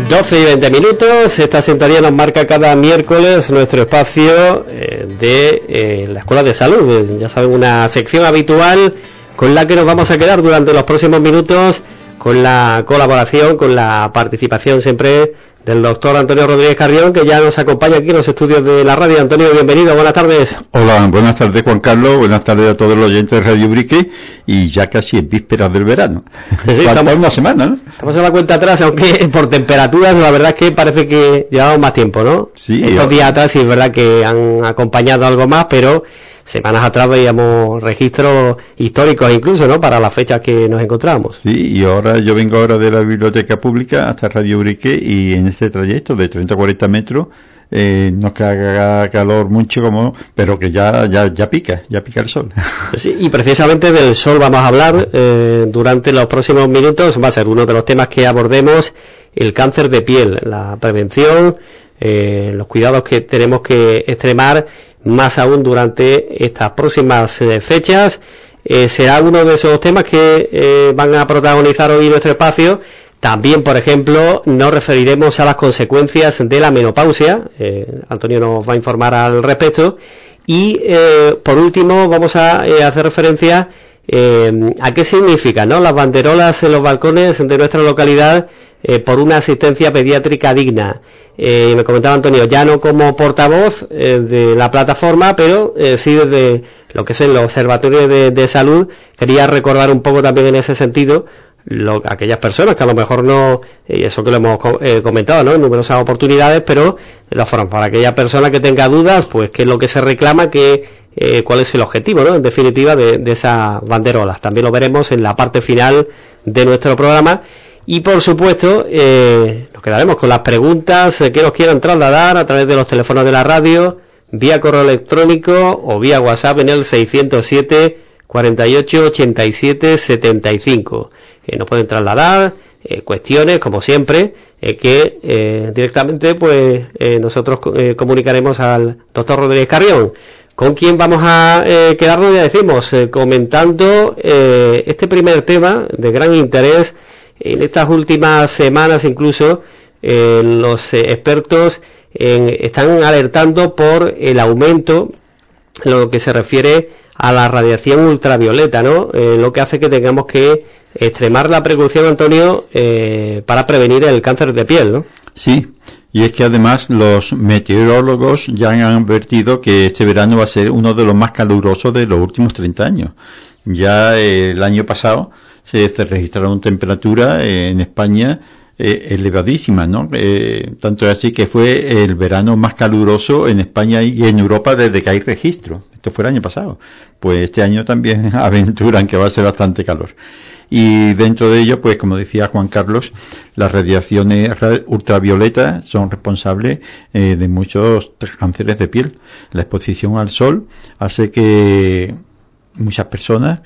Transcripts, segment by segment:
12:20, esta sintonía nos marca cada miércoles nuestro espacio de la Escuela de Salud. Ya saben, una sección habitual con la que nos vamos a quedar durante los próximos minutos, con la colaboración, con la participación siempre del doctor Antonio Rodríguez Carrión, que ya nos acompaña aquí en los estudios de la radio. Antonio, bienvenido, buenas tardes. Hola, buenas tardes, Juan Carlos, buenas tardes a todos los oyentes de Radio Ubrique, y ya casi en vísperas del verano. Sí, estamos una semana, ¿no? Estamos en la cuenta atrás, aunque por temperaturas la verdad es que parece que llevamos más tiempo, ¿no? Sí. Estos días atrás sí es verdad que han acompañado algo más, pero semanas atrás veíamos registros históricos incluso, ¿no?, para las fechas que nos encontramos. Sí, y ahora yo vengo ahora de la biblioteca pública hasta Radio Ubrique, y en este trayecto de 30 a 40 metros no que haga calor mucho, pero que ya pica el sol. Sí, y precisamente del sol vamos a hablar durante los próximos minutos. Va a ser uno de los temas que abordemos, el cáncer de piel, la prevención, los cuidados que tenemos que extremar, más aún durante estas próximas fechas. Será uno de esos temas que van a protagonizar hoy nuestro espacio. También, por ejemplo, nos referiremos a las consecuencias de la menopausia. Antonio nos va a informar al respecto. Y, por último, vamos a hacer referencia a qué significan, ¿no?, las banderolas en los balcones de nuestra localidad por una asistencia pediátrica digna. Me comentaba Antonio, ya no como portavoz de la plataforma, pero sí desde lo que es el Observatorio de Salud. Quería recordar un poco también en ese sentido aquellas personas que a lo mejor no, y eso que lo hemos comentado, ¿no?, en numerosas oportunidades, pero de la forma, para aquella persona que tenga dudas, pues qué es lo que se reclama, cuál es el objetivo, ¿no?, en definitiva, de esas banderolas. También lo veremos en la parte final de nuestro programa. Y por supuesto, nos quedaremos con las preguntas que nos quieran trasladar a través de los teléfonos de la radio, vía correo electrónico o vía WhatsApp en el 607 48 87 75. Nos pueden trasladar cuestiones, como siempre, que directamente pues nosotros comunicaremos al doctor Rodríguez Carrión, con quien vamos a quedarnos, ya decimos, comentando este primer tema de gran interés. En estas últimas semanas incluso los expertos están alertando por el aumento en lo que se refiere a la radiación ultravioleta, ¿no? Lo que hace que tengamos que extremar la precaución, Antonio, para prevenir el cáncer de piel, ¿no? Sí, y es que además los meteorólogos ya han advertido que este verano va a ser uno de los más calurosos de los últimos 30 años. Ya el año pasado se registraron temperaturas en España elevadísimas, ¿no? Tanto es así que fue el verano más caluroso en España y en Europa desde que hay registro. Esto fue el año pasado. Pues este año también aventuran que va a ser bastante calor. Y dentro de ello, pues como decía Juan Carlos, las radiaciones ultravioletas son responsables de muchos cánceres de piel. La exposición al sol hace que muchas personas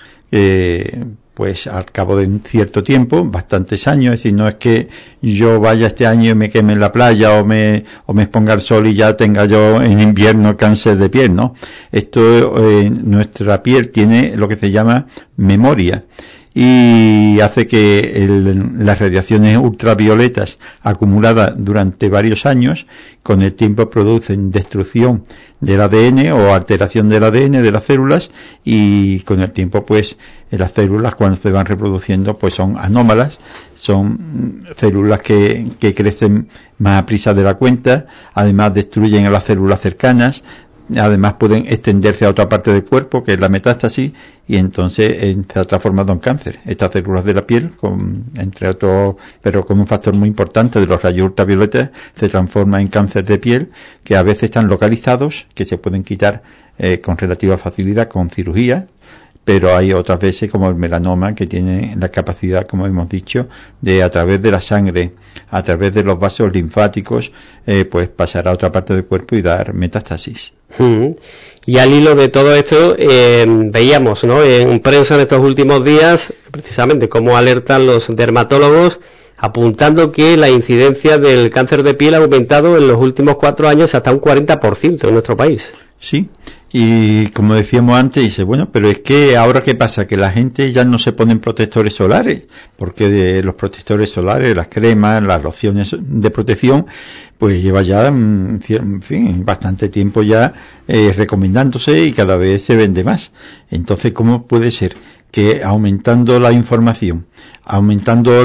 pues al cabo de un cierto tiempo, bastantes años, es decir, no es que yo vaya este año y me queme en la playa o me exponga al sol y ya tenga yo en invierno cáncer de piel, ¿no? Esto, nuestra piel tiene lo que se llama memoria, y hace que las radiaciones ultravioletas acumuladas durante varios años, con el tiempo producen destrucción del ADN o alteración del ADN de las células, y con el tiempo pues las células, cuando se van reproduciendo, pues son anómalas, son células que crecen más a prisa de la cuenta, además destruyen a las células cercanas, además pueden extenderse a otra parte del cuerpo, que es la metástasis, y entonces se transforman en cáncer. Estas células de la piel, entre otros, pero con un factor muy importante de los rayos ultravioletas, se transforman en cáncer de piel, que a veces están localizados, que se pueden quitar con relativa facilidad con cirugía, pero hay otras veces, como el melanoma, que tiene la capacidad, como hemos dicho, de a través de la sangre, a través de los vasos linfáticos, pues pasar a otra parte del cuerpo y dar metástasis. Y al hilo de todo esto, veíamos, ¿no?, en prensa en estos últimos días, precisamente cómo alertan los dermatólogos, apuntando que la incidencia del cáncer de piel ha aumentado en los últimos 4 años hasta un 40% en nuestro país. Sí, Y como decíamos antes, dice, bueno, pero es que ahora ¿qué pasa? Que la gente ya no se ponen protectores solares, porque de los protectores solares, las cremas, las lociones de protección, pues lleva ya, en fin, bastante tiempo ya recomendándose y cada vez se vende más. Entonces, ¿cómo puede ser que aumentando la información, aumentando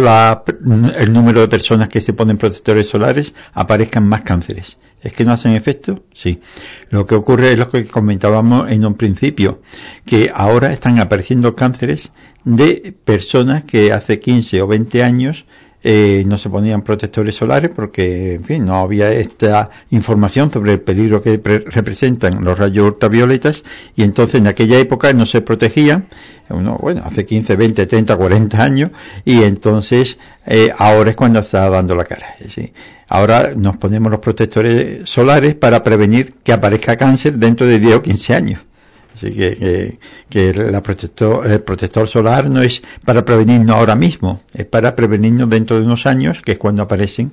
el número de personas que se ponen protectores solares, aparezcan más cánceres? ¿Es que no hacen efecto? Sí. Lo que ocurre es lo que comentábamos en un principio, que ahora están apareciendo cánceres de personas que hace 15 o 20 años no se ponían protectores solares porque, en fin, no había esta información sobre el peligro que representan los rayos ultravioletas, y entonces en aquella época no se protegían, bueno, hace 15, 20, 30, 40 años, y entonces ahora es cuando está dando la cara, ¿sí? Ahora nos ponemos los protectores solares para prevenir que aparezca cáncer dentro de 10 o 15 años. Así que el protector solar no es para prevenirnos ahora mismo, es para prevenirnos dentro de unos años, que es cuando aparecen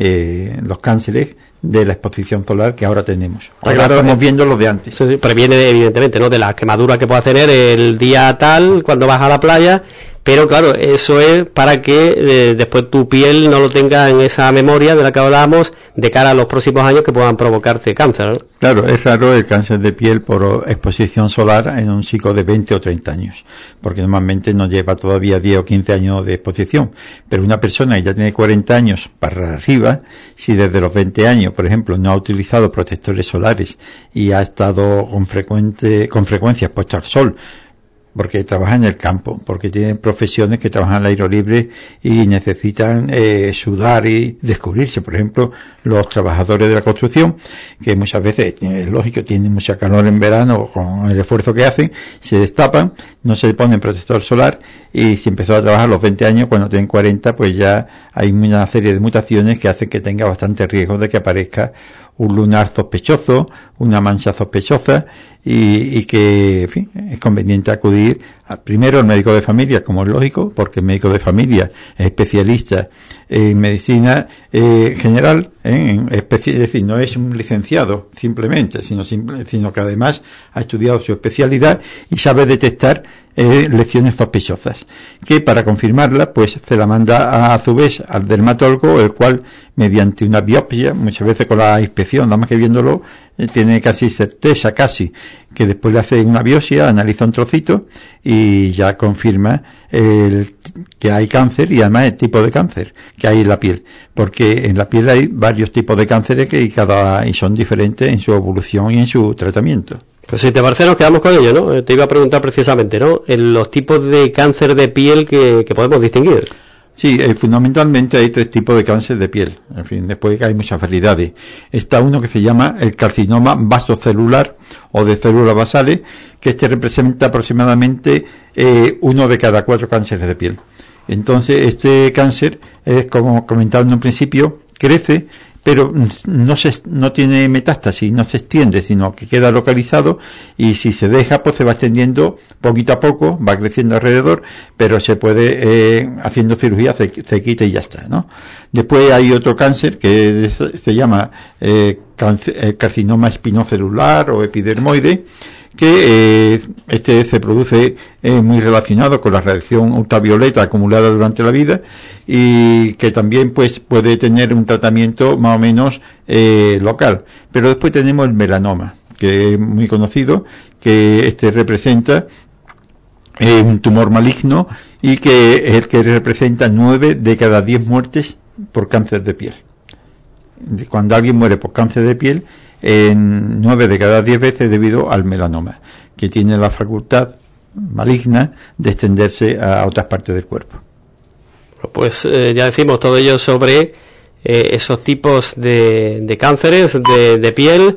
los cánceres de la exposición solar que ahora tenemos. Ahora estamos viendo los de antes. Sí, previene evidentemente, ¿no?, de la quemadura que puedas tener el día tal, cuando vas a la playa. Pero claro, eso es para que después tu piel no lo tenga en esa memoria de la que hablábamos de cara a los próximos años que puedan provocarte cáncer, ¿no? Claro, es raro el cáncer de piel por exposición solar en un chico de 20 o 30 años, porque normalmente no lleva todavía 10 o 15 años de exposición. Pero una persona que ya tiene 40 años para arriba, si desde los 20 años, por ejemplo, no ha utilizado protectores solares y ha estado con frecuencia expuesto al sol, porque trabaja en el campo, porque tienen profesiones que trabajan al aire libre y necesitan sudar y descubrirse. Por ejemplo, los trabajadores de la construcción, que muchas veces, es lógico, tienen mucha calor en verano con el esfuerzo que hacen, se destapan, no se ponen protector solar, y si empezó a trabajar a los 20 años, cuando tienen 40, pues ya hay una serie de mutaciones que hacen que tenga bastante riesgo de que aparezca un lunar sospechoso, una mancha sospechosa, y que, en fin, es conveniente acudir primero al médico de familia, como es lógico, porque el médico de familia es especialista en medicina general, es decir, no es un licenciado simplemente, sino que además ha estudiado su especialidad y sabe detectar lesiones sospechosas, que para confirmarla pues se la manda a su vez al dermatólogo, el cual mediante una biopsia, muchas veces con la inspección, nada más que viéndolo, tiene casi certeza, que después le hace una biopsia, analiza un trocito y ya confirma que hay cáncer, y además el tipo de cáncer que hay en la piel, porque en la piel hay varios tipos de cánceres y son diferentes en su evolución y en su tratamiento. Pues si te parece, nos quedamos con ello, ¿no? Te iba a preguntar precisamente, ¿no?, en los tipos de cáncer de piel que podemos distinguir. Sí, fundamentalmente hay 3 tipos de cáncer de piel. En fin, después hay muchas variedades. Está uno que se llama el carcinoma vasocelular o de células basales, que representa aproximadamente 1 de cada 4 cánceres de piel. Entonces, este cáncer es, como comentaba en un principio, crece, pero no tiene metástasis, no se extiende, sino que queda localizado, y si se deja, pues se va extendiendo poquito a poco, va creciendo alrededor, pero se puede, haciendo cirugía, se quita y ya está, ¿no? Después hay otro cáncer que se llama carcinoma espinocelular o epidermoide, que se produce muy relacionado con la radiación ultravioleta acumulada durante la vida, y que también pues puede tener un tratamiento más o menos local. Pero después tenemos el melanoma, que es muy conocido, que representa un tumor maligno, y que es el que representa 9 de cada 10 muertes por cáncer de piel. Cuando alguien muere por cáncer de piel, en 9 de cada 10 veces debido al melanoma, que tiene la facultad maligna de extenderse a otras partes del cuerpo. Pues ya decimos todo ello sobre esos tipos de cánceres de piel.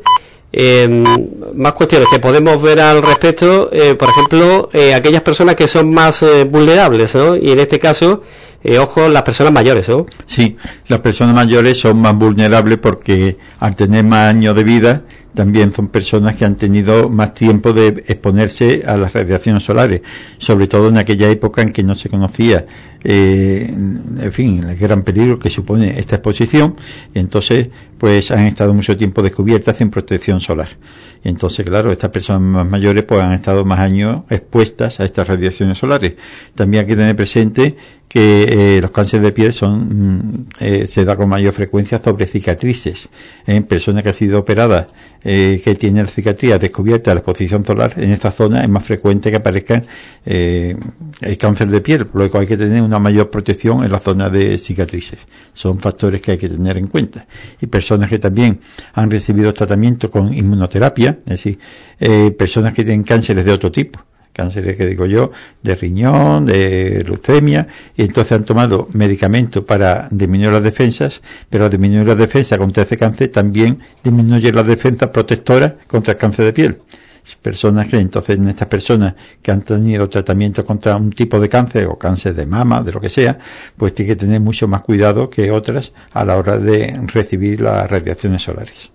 Más cuestiones que podemos ver al respecto, por ejemplo, aquellas personas que son más vulnerables, ¿no? Y en este caso, ojo, las personas mayores, ¿no? Sí, las personas mayores son más vulnerables porque al tener más años de vida, también son personas que han tenido más tiempo de exponerse a las radiaciones solares, sobre todo en aquella época en que no se conocía en fin, el gran peligro que supone esta exposición, y entonces pues han estado mucho tiempo descubiertas sin protección solar. Y entonces, claro, estas personas más mayores pues han estado más años expuestas a estas radiaciones solares. También hay que tener presente que los cánceres de piel se da con mayor frecuencia sobre cicatrices. En personas que han sido operadas, que tienen la cicatriz descubierta a la exposición solar, en esta zona es más frecuente que aparezcan el cáncer de piel. Luego hay que tener una mayor protección en la zona de cicatrices. Son factores que hay que tener en cuenta. Y personas que también han recibido tratamiento con inmunoterapia, es decir, personas que tienen cánceres de otro tipo, cánceres que digo yo, de riñón, de leucemia, y entonces han tomado medicamentos para disminuir las defensas, pero al disminuir las defensas contra ese cáncer también disminuye las defensas protectoras contra el cáncer de piel. Personas que entonces, en estas personas que han tenido tratamiento contra un tipo de cáncer o cáncer de mama, de lo que sea, pues tiene que tener mucho más cuidado que otras a la hora de recibir las radiaciones solares.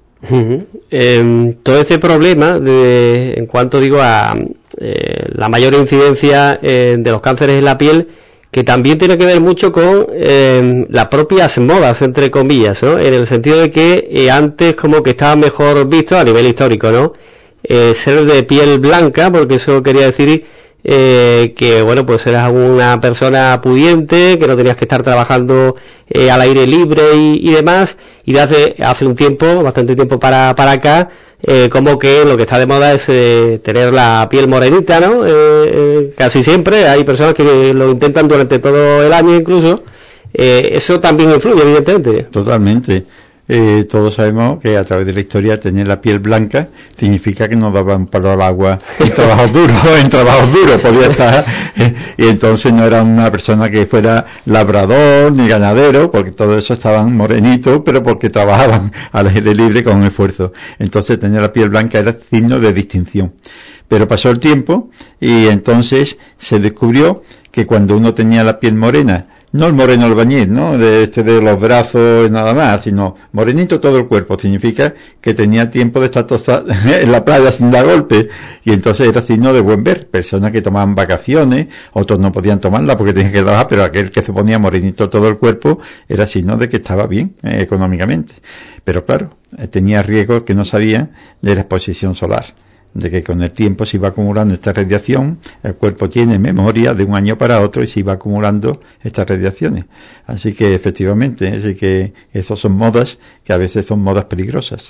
Todo ese problema en cuanto digo a la mayor incidencia de los cánceres en la piel, que también tiene que ver mucho con las propias modas, entre comillas, ¿no? En el sentido de que antes como que estaba mejor visto a nivel histórico, ¿no? Ser de piel blanca, porque eso quería decir que bueno, pues eras una persona pudiente, que no tenías que estar trabajando al aire libre y demás, y de hace un tiempo, bastante tiempo para acá, como que lo que está de moda es tener la piel morenita, ¿no? Casi siempre hay personas que lo intentan durante todo el año incluso. Eso también influye, evidentemente. Totalmente. Todos sabemos que a través de la historia tener la piel blanca significa que no daban palo al agua en trabajos duros, podía estar, y entonces no era una persona que fuera labrador ni ganadero, porque todo eso estaban morenitos, pero porque trabajaban al aire libre con esfuerzo. Entonces tener la piel blanca era signo de distinción. Pero pasó el tiempo y entonces se descubrió que cuando uno tenía la piel morena, no el moreno albañil, ¿no? De los brazos nada más, sino morenito todo el cuerpo. Significa que tenía tiempo de estar en la playa sin dar golpe. Y entonces era signo de buen ver. Personas que tomaban vacaciones, otros no podían tomarla porque tenían que trabajar, pero aquel que se ponía morenito todo el cuerpo era signo de que estaba bien económicamente. Pero claro, tenía riesgos que no sabía de la exposición solar, de que con el tiempo se iba acumulando esta radiación, el cuerpo tiene memoria de un año para otro y se iba acumulando estas radiaciones. Así que efectivamente, así que esas son modas que a veces son modas peligrosas.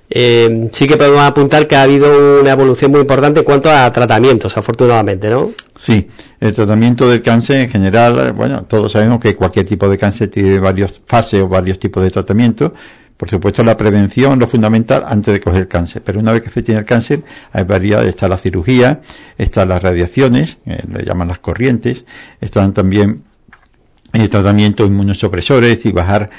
Sí que podemos apuntar que ha habido una evolución muy importante en cuanto a tratamientos, afortunadamente, ¿no? Sí, el tratamiento del cáncer en general, bueno, todos sabemos que cualquier tipo de cáncer tiene varias fases o varios tipos de tratamiento. Por supuesto, la prevención es lo fundamental antes de coger cáncer. Pero una vez que se tiene el cáncer, hay variedades. Está la cirugía, están las radiaciones, le llaman las corrientes, están también tratamientos inmunosupresores y bajar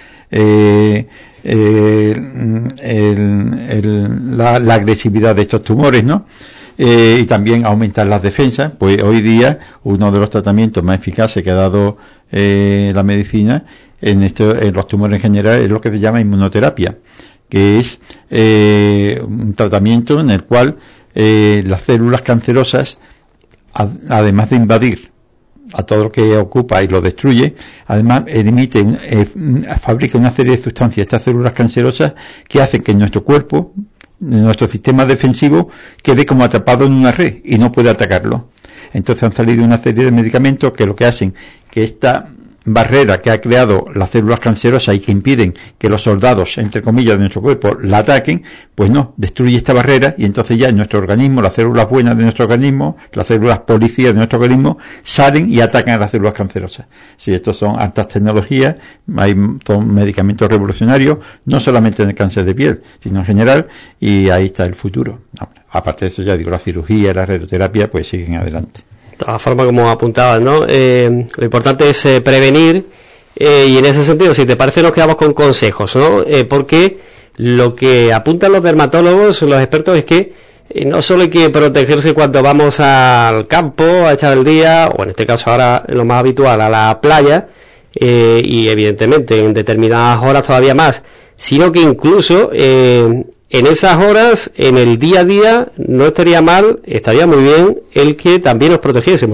la agresividad de estos tumores, ¿no? Y también aumentar las defensas. Pues hoy día uno de los tratamientos más eficaces que ha dado la medicina en los tumores en general es lo que se llama inmunoterapia, que es un tratamiento en el cual las células cancerosas, además de invadir a todo lo que ocupa y lo destruye, además fabrica una serie de sustancias, estas células cancerosas, que hacen que nuestro cuerpo, nuestro sistema defensivo, quede como atrapado en una red y no puede atacarlo. Entonces han salido una serie de medicamentos que lo que hacen que esta barrera que ha creado las células cancerosas y que impiden que los soldados, entre comillas, de nuestro cuerpo la ataquen, pues no, destruye esta barrera y entonces ya en nuestro organismo, las células buenas de nuestro organismo, las células policías de nuestro organismo, salen y atacan a las células cancerosas. Sí, estos son altas tecnologías, son medicamentos revolucionarios, no solamente en el cáncer de piel, sino en general, y ahí está el futuro. Aparte de eso, ya digo, la cirugía y la radioterapia pues siguen adelante. De todas formas, como apuntabas, ¿no? Lo importante es prevenir, y en ese sentido, si te parece, nos quedamos con consejos, ¿no? Porque lo que apuntan los dermatólogos, los expertos, es que no solo hay que protegerse cuando vamos al campo a echar el día, o en este caso ahora lo más habitual, a la playa, y evidentemente en determinadas horas todavía más, sino que incluso en esas horas, en el día a día, no estaría mal, estaría muy bien el que también nos protegiésemos, ¿eh?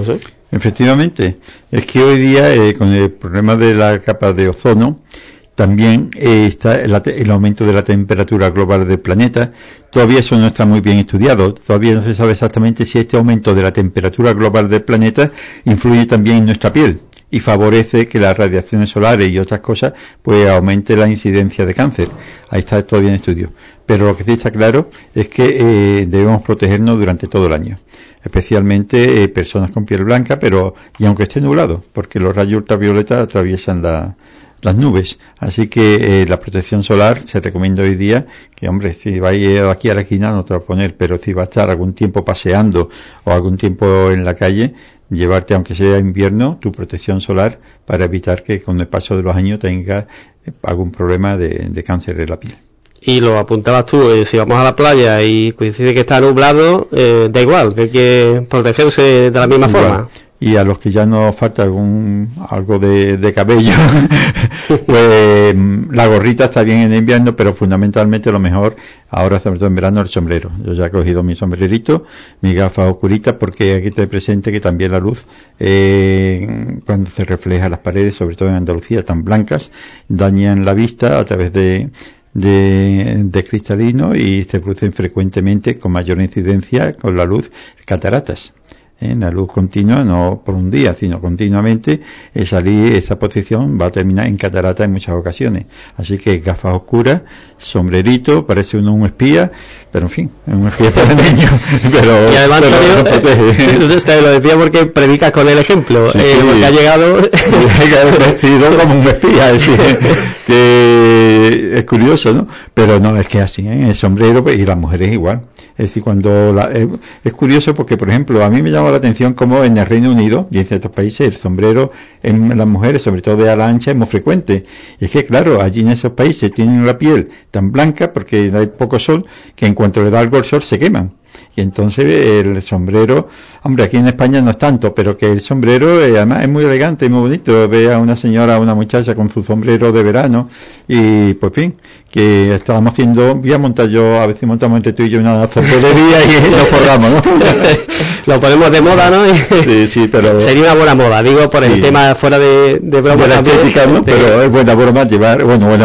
Efectivamente, es que hoy día con el problema de la capa de ozono también está el aumento de la temperatura global del planeta. Todavía eso no está muy bien estudiado, todavía no se sabe exactamente si este aumento de la temperatura global del planeta influye también en nuestra piel y favorece que las radiaciones solares y otras cosas pues aumente la incidencia de cáncer. Ahí está todavía en estudio. Pero lo que sí está claro es que debemos protegernos durante todo el año, especialmente personas con piel blanca, y aunque esté nublado, porque los rayos ultravioleta atraviesan las nubes, así que la protección solar se recomienda hoy día que, hombre, si va a ir aquí a la esquina no te va a poner, pero si va a estar algún tiempo paseando o algún tiempo en la calle, llevarte, aunque sea invierno, tu protección solar para evitar que con el paso de los años tengas algún problema de cáncer de la piel. Y lo apuntabas tú, si vamos a la playa y coincide que está nublado, da igual, que hay que protegerse de la misma forma. Y a los que ya nos falta algo de cabello, pues la gorrita está bien en invierno, pero fundamentalmente lo mejor ahora, sobre todo en verano, el sombrero. Yo ya he cogido mi sombrerito, mi gafas oscuritas, porque aquí te presente que también la luz, cuando se refleja las paredes, sobre todo en Andalucía, tan blancas, dañan la vista a través de cristalino y se producen frecuentemente con mayor incidencia con la luz cataratas. La luz continua, no por un día, sino continuamente, esa posición va a terminar en catarata en muchas ocasiones. Así que gafas oscuras, sombrerito, parece uno un espía, pero en fin, es un espía panameño. Pero, y además, te lo decía porque predicas con el ejemplo, sí, porque ha llegado vestido como un espía, es decir, que es curioso, ¿no? Pero no, es que así, el sombrero, y las mujeres igual. Es decir, es curioso porque, por ejemplo, a mí me llama la atención como en el Reino Unido y en ciertos países el sombrero en las mujeres, sobre todo de ala ancha, es muy frecuente. Y es que, claro, allí en esos países tienen la piel tan blanca porque hay poco sol que en cuanto le da algo el sol se queman. Y entonces el sombrero, hombre, aquí en España no es tanto, pero que el sombrero además es muy elegante y muy bonito. Ve a una señora, a una muchacha con su sombrero de verano y, pues, en fin, que estábamos voy a montar yo, a veces montamos entre tú y yo una sombrerería y nos forramos, ¿no? Lo ponemos de moda, ¿no? Sí, pero sería una buena moda, digo, por el tema fuera de broma. De la estética, ¿no? Pero es buena broma llevar,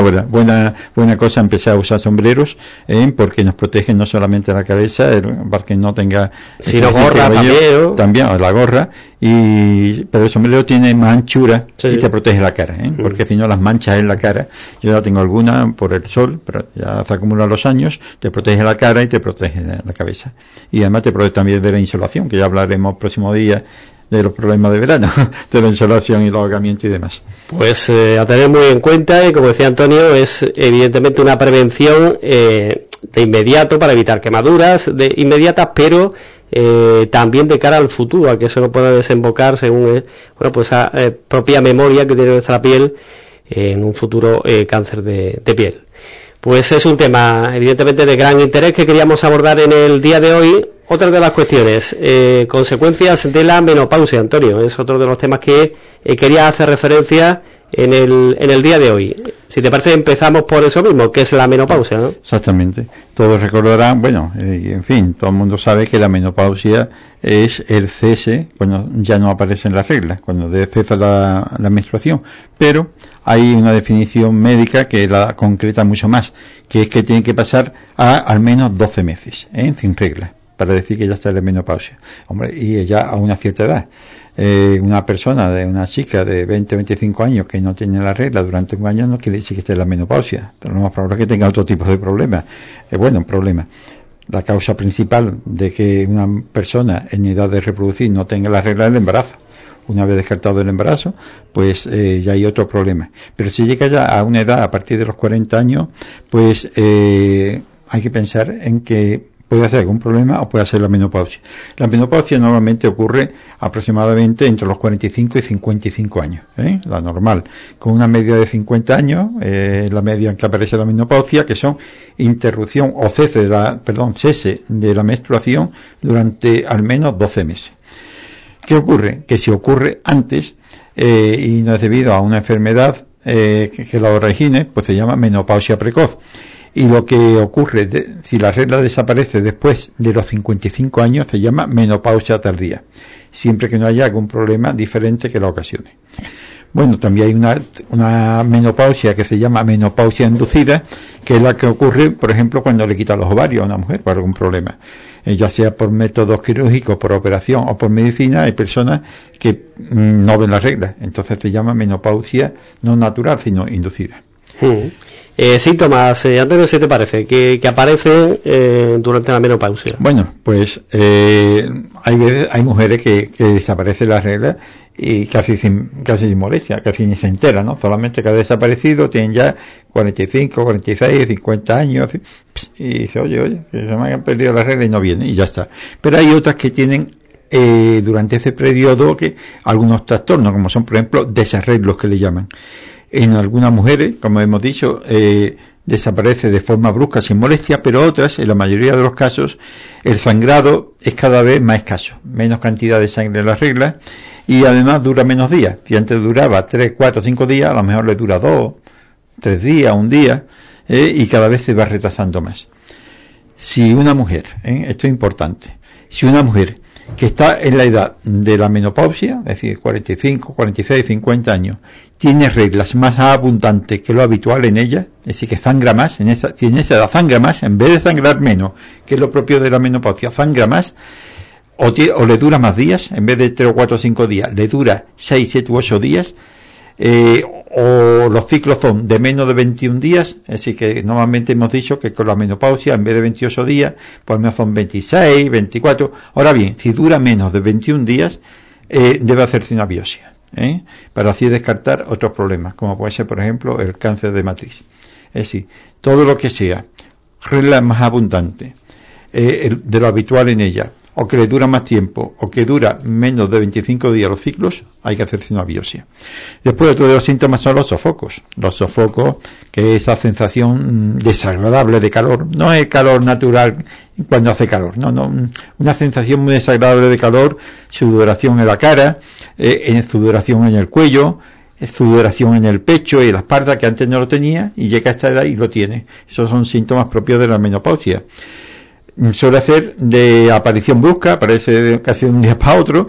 buena cosa empezar a usar sombreros, porque nos protegen no solamente la cabeza, para que no tenga... sino gorra también, la gorra, pero el sombrero tiene más anchura y te protege la cara, porque si no las manchas en la cara, yo ya tengo alguna por el sol, pero ya se acumulan los años, te protege la cara y te protege la cabeza. Y además te protege también de la insolación, que ya hablaremos próximo día de los problemas de verano, de la insolación y el ahogamiento y demás. Pues a tener muy en cuenta, y como decía Antonio, es evidentemente una prevención de inmediato para evitar quemaduras inmediatas, pero también de cara al futuro, a que eso no pueda desembocar según esa propia memoria que tiene nuestra piel en un futuro cáncer de piel. Pues es un tema evidentemente de gran interés que queríamos abordar en el día de hoy. Otra de las cuestiones, consecuencias de la menopausia, Antonio, es otro de los temas que quería hacer referencia en el día de hoy. Si te parece, empezamos por eso mismo, que es la menopausia, ¿no? Exactamente. Todos recordarán, en fin, todo el mundo sabe que la menopausia es el cese cuando ya no aparecen las reglas, cuando cesa la menstruación. Pero hay una definición médica que la concreta mucho más, que es que tiene que pasar al menos 12 meses, sin reglas, para decir que ya está en la menopausia. Hombre, y ya a una cierta edad. Una chica de 20 o 25 años que no tiene la regla durante un año no quiere decir que esté en la menopausia. Pero lo más probable es que tenga otro tipo de problema. Un problema. La causa principal de que una persona en edad de reproducir no tenga la regla es el embarazo. Una vez descartado el embarazo, pues ya hay otro problema. Pero si llega ya a una edad a partir de los 40 años, pues hay que pensar en que puede ser algún problema o puede ser la menopausia. La menopausia normalmente ocurre aproximadamente entre los 45 y 55 años, la normal, con una media de 50 años, la media en que aparece la menopausia, que son interrupción o cese de la menstruación durante al menos 12 meses. ¿Qué ocurre? Que si ocurre antes y no es debido a una enfermedad que la origine, pues se llama menopausia precoz. Y lo que ocurre, si la regla desaparece después de los 55 años, se llama menopausia tardía, siempre que no haya algún problema diferente que la ocasione. Bueno, también hay una menopausia que se llama menopausia inducida, que es la que ocurre, por ejemplo, cuando le quitan los ovarios a una mujer por algún problema. Ya sea por métodos quirúrgicos, por operación o por medicina, hay personas que no ven la regla. Entonces se llama menopausia no natural, sino inducida. Síntomas, Antonio, ¿qué te parece? Que aparecen durante la menopausia. Bueno, pues hay mujeres que desaparece la regla y casi sin molestia, casi ni se entera, ¿no? Solamente que ha desaparecido, tienen ya 45, 46, 50 años y dice, oye, que se me han perdido la regla y no viene y ya está. Pero hay otras que tienen durante ese periodo algunos trastornos, como son, por ejemplo, desarreglos que le llaman. En algunas mujeres, como hemos dicho, desaparece de forma brusca sin molestia, pero otras, en la mayoría de los casos, el sangrado es cada vez más escaso, menos cantidad de sangre en la regla y además dura menos días. Si antes duraba 3, 4, 5 días, a lo mejor le dura 2, 3 días, un día, y cada vez se va retrasando más. Si una mujer, esto es importante, si una mujer que está en la edad de la menopausia, es decir, 45, 46, 50 años, tiene reglas más abundantes que lo habitual en ella, es decir, que sangra más, si en esa edad sangra más, en vez de sangrar menos, que es lo propio de la menopausia, sangra más, o le dura más días, en vez de 3 o 4 o 5 días, le dura 6, 7 u 8 días, o los ciclos son de menos de 21 días, es decir, que normalmente hemos dicho que con la menopausia, en vez de 28 días, pues menos son 26, 24. Ahora bien, si dura menos de 21 días, debe hacerse una biopsia, para así descartar otros problemas, como puede ser, por ejemplo, el cáncer de matriz. Es decir, todo lo que sea regla más abundante de lo habitual en ella, o que le dura más tiempo, o que dura menos de 25 días los ciclos, hay que hacerse una biopsia. Después, otro de los síntomas son los sofocos. Los sofocos, que es esa sensación desagradable de calor. No es calor natural cuando hace calor, no, una sensación muy desagradable de calor, sudoración en la cara, sudoración en el cuello, sudoración en el pecho y en la espalda, que antes no lo tenía, y llega a esta edad y lo tiene. Esos son síntomas propios de la menopausia. Suele ser de aparición brusca, aparece casi de un día para otro,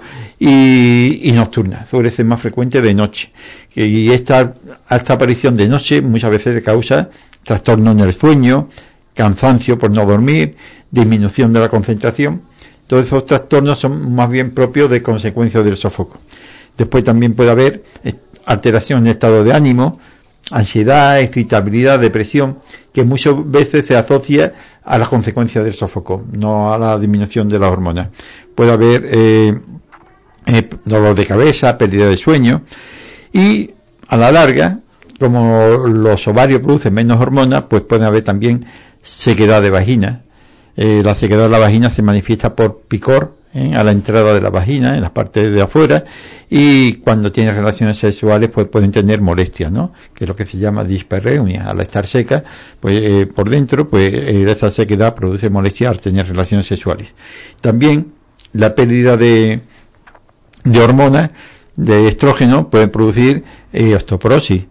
y nocturna, suele ser más frecuente de noche. Y esta aparición de noche muchas veces le causa trastorno en el sueño, cansancio por no dormir, disminución de la concentración. Todos esos trastornos son más bien propios de consecuencias del sofoco. Después también puede haber alteración en el estado de ánimo, ansiedad, irritabilidad, depresión, que muchas veces se asocia a las consecuencias del sofoco, no a la disminución de las hormonas. Puede haber dolor de cabeza, pérdida de sueño, y a la larga, como los ovarios producen menos hormonas, pues puede haber también sequedad de vagina. La sequedad de la vagina se manifiesta por picor a la entrada de la vagina, en las partes de afuera, y cuando tiene relaciones sexuales pues pueden tener molestias, ¿no? Que es lo que se llama dispareunia. Al estar seca, pues por dentro, pues esa sequedad produce molestias al tener relaciones sexuales. También la pérdida de hormonas, de estrógeno, puede producir osteoporosis.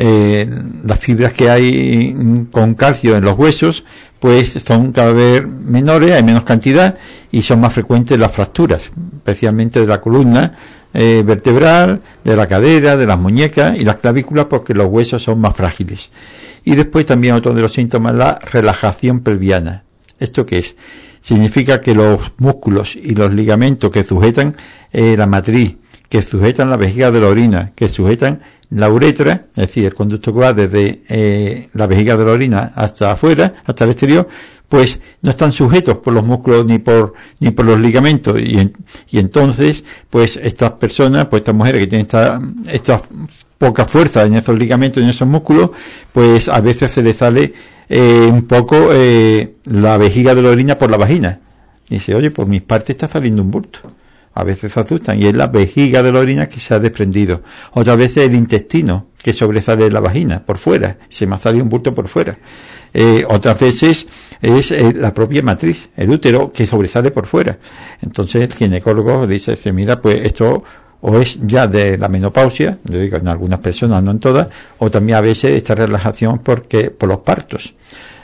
Las fibras que hay con calcio en los huesos pues son cada vez menores, hay menos cantidad y son más frecuentes las fracturas, especialmente de la columna vertebral, de la cadera, de las muñecas y las clavículas, porque los huesos son más frágiles. Y después también otro de los síntomas, la relajación pelviana. ¿Esto qué es? Significa que los músculos y los ligamentos que sujetan la matriz, que sujetan la vejiga de la orina, que sujetan la uretra, es decir, el conducto que va desde la vejiga de la orina hasta afuera, hasta el exterior, pues no están sujetos por los músculos ni por los ligamentos, y entonces, pues estas personas, pues estas mujeres que tienen esta poca fuerza en esos ligamentos y en esos músculos, pues a veces se les sale un poco la vejiga de la orina por la vagina. Y dice, oye, por mis partes está saliendo un bulto. A veces se asustan, y es la vejiga de la orina que se ha desprendido. Otras veces el intestino que sobresale de la vagina, por fuera, se me ha salido un bulto por fuera. Otras veces es la propia matriz, el útero, que sobresale por fuera. Entonces el ginecólogo le dice, mira, pues esto o es ya de la menopausia, yo digo en algunas personas, no en todas, o también a veces esta relajación por los partos.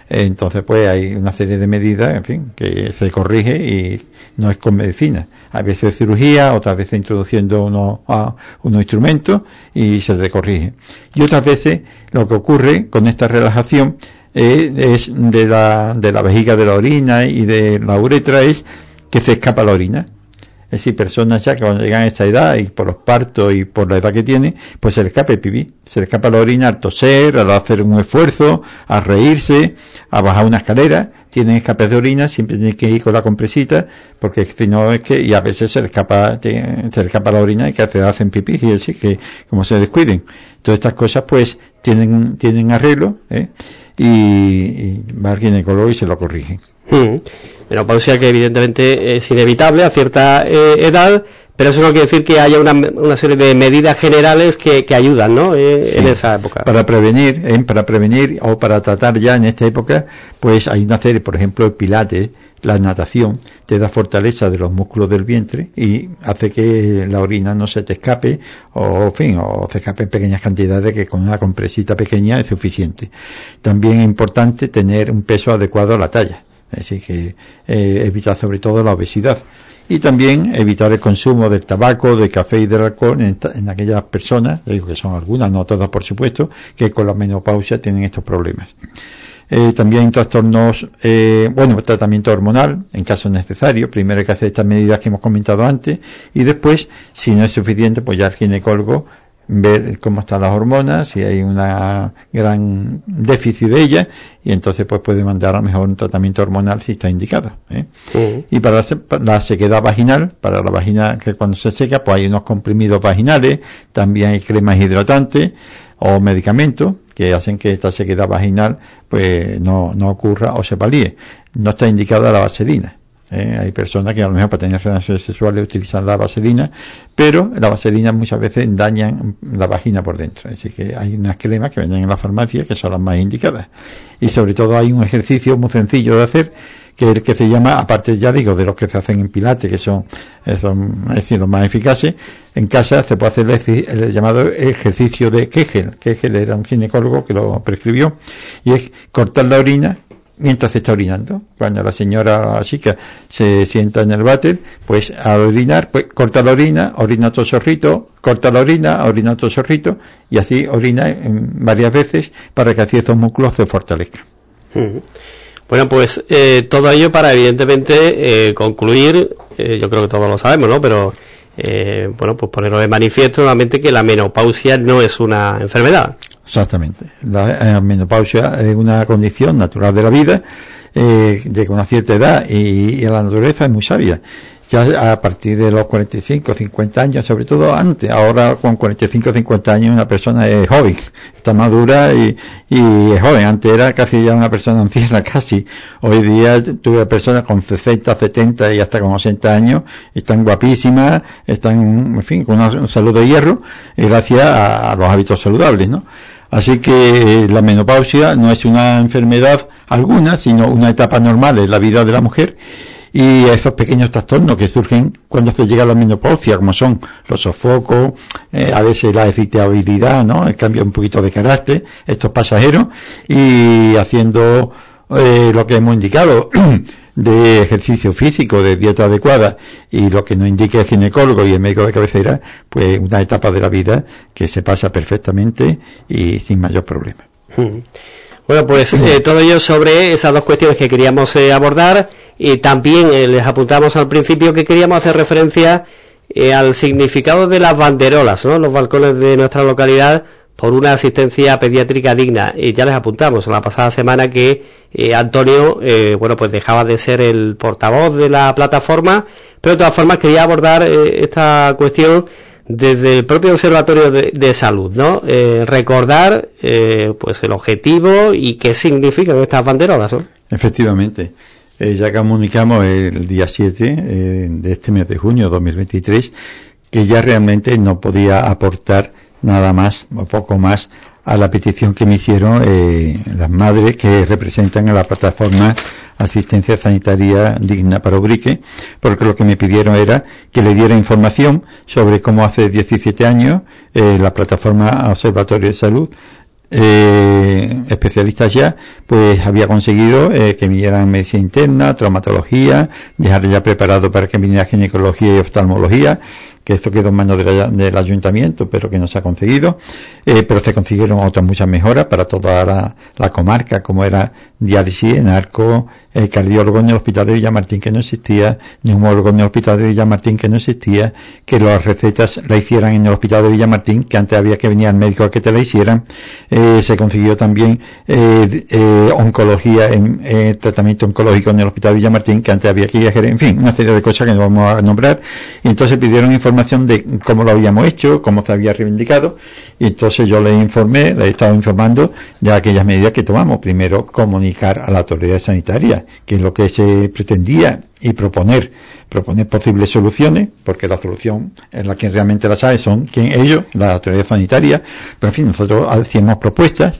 Entonces, pues hay una serie de medidas, en fin, que se corrige y no es con medicina. A veces cirugía, otras veces introduciendo unos instrumentos y se le corrige. Y otras veces lo que ocurre con esta relajación es de la vejiga de la orina y de la uretra, es que se escapa la orina. Es decir, personas ya que cuando llegan a esta edad y por los partos y por la edad que tienen, pues se les escapa el pipí, se les escapa la orina al toser, al hacer un esfuerzo, a reírse, a bajar una escalera, tienen escapes de orina, siempre tienen que ir con la compresita, porque si no es que, y a veces se les escapa la orina y que hacen pipí, y así que como se descuiden. Todas estas cosas pues tienen arreglo, y va al ginecólogo y se lo corrige. Menopausia que evidentemente es inevitable a cierta edad, pero eso no quiere decir que haya una serie de medidas generales que ayudan, ¿no? Sí. En esa época. Para prevenir o para tratar ya en esta época, pues hay una serie, por ejemplo, el pilates, la natación, te da fortaleza de los músculos del vientre y hace que la orina no se te escape, o se escape en pequeñas cantidades, que con una compresita pequeña es suficiente. También es importante tener un peso adecuado a la talla. Así que evitar sobre todo la obesidad y también evitar el consumo del tabaco, del café y del alcohol en aquellas personas, digo que son algunas, no todas por supuesto, que con la menopausia tienen estos problemas. También trastornos, tratamiento hormonal en caso necesario. Primero hay que hacer estas medidas que hemos comentado antes y después, si no es suficiente, pues ya el ginecólogo ver cómo están las hormonas, si hay una gran déficit de ellas, y entonces pues puede mandar a lo mejor un tratamiento hormonal si está indicado. Y para la sequedad vaginal, para la vagina que cuando se seca, pues hay unos comprimidos vaginales, también hay cremas hidratantes o medicamentos que hacen que esta sequedad vaginal pues no ocurra o se palíe. No está indicada la vaselina. Hay personas que a lo mejor para tener relaciones sexuales utilizan la vaselina, pero la vaselina muchas veces dañan la vagina por dentro. Así que hay unas cremas que venden en la farmacia que son las más indicadas. Y sobre todo hay un ejercicio muy sencillo de hacer, que es el que se llama, aparte ya digo de los que se hacen en pilates, que son es decir, los más eficaces, en casa se puede hacer el llamado ejercicio de Kegel. Kegel era un ginecólogo que lo prescribió, y es cortar la orina mientras se está orinando. Cuando la señora chica se sienta en el váter, pues al orinar, pues corta la orina, orina otro chorrito, corta la orina, orina otro chorrito, y así orina varias veces para que así estos músculos se fortalezcan. Bueno, pues todo ello para evidentemente concluir, yo creo que todos lo sabemos, ¿no? Pero pues ponerlo de manifiesto nuevamente que la menopausia no es una enfermedad. Exactamente. La menopausia es una condición natural de la vida, de una cierta edad, y la naturaleza es muy sabia. Ya a partir de los 45, 50 años, sobre todo antes, ahora con 45, 50 años una persona es joven, está madura y es joven. Antes era casi ya una persona anciana, casi. Hoy día tuve personas con 60, 70 y hasta con 80 años, están guapísimas, están, en fin, con una salud de hierro, gracias a los hábitos saludables, ¿no? Así que la menopausia no es una enfermedad alguna, sino una etapa normal en la vida de la mujer. Y esos pequeños trastornos que surgen cuando se llega a la menopausia, como son los sofocos, a veces la irritabilidad, ¿no? El cambio un poquito de carácter, estos pasajeros, y haciendo lo que hemos indicado de ejercicio físico, de dieta adecuada, y lo que nos indique el ginecólogo y el médico de cabecera, pues una etapa de la vida que se pasa perfectamente y sin mayor problema. Bueno, pues todo ello sobre esas dos cuestiones que queríamos abordar, y también les apuntamos al principio que queríamos hacer referencia al significado de las banderolas, ¿no? Los balcones de nuestra localidad por una asistencia pediátrica digna. Y ya les apuntamos la pasada semana que Antonio, pues dejaba de ser el portavoz de la plataforma, pero de todas formas quería abordar esta cuestión desde el propio Observatorio de Salud, ¿no? Recordar pues el objetivo y qué significan estas banderolas, ¿no? Efectivamente. Ya comunicamos el día 7 de este mes de junio 2023 que ya realmente no podía aportar nada más o poco más a la petición que me hicieron las madres que representan a la plataforma Asistencia Sanitaria Digna para Ubrique, porque lo que me pidieron era que le diera información sobre cómo hace 17 años la plataforma Observatorio de Salud especialistas ya, pues había conseguido que vinieran medicina interna, traumatología, dejar ya preparado para que viniera ginecología y oftalmología, que esto quedó en manos del ayuntamiento, pero que no se ha conseguido, pero se consiguieron otras muchas mejoras para toda la comarca, como era diálisis en Arco, cardiólogo en el hospital de Villamartín, que no existía, neumólogo en el hospital de Villamartín, que no existía, que las recetas la hicieran en el hospital de Villamartín, que antes había que venir al médico a que te la hicieran. Se consiguió también oncología, tratamiento oncológico en el hospital de Villamartín, que antes había que ir a Jerez, en fin, una serie de cosas que no vamos a nombrar, y entonces pidieron información de cómo lo habíamos hecho, cómo se había reivindicado, y entonces yo les informé, les he estado informando de aquellas medidas que tomamos. Primero, comunicar a la autoridad sanitaria, que es lo que se pretendía, y proponer posibles soluciones, porque la solución es la que realmente la sabe, son ellos, la autoridad sanitaria, pero en fin, nosotros hacíamos propuestas,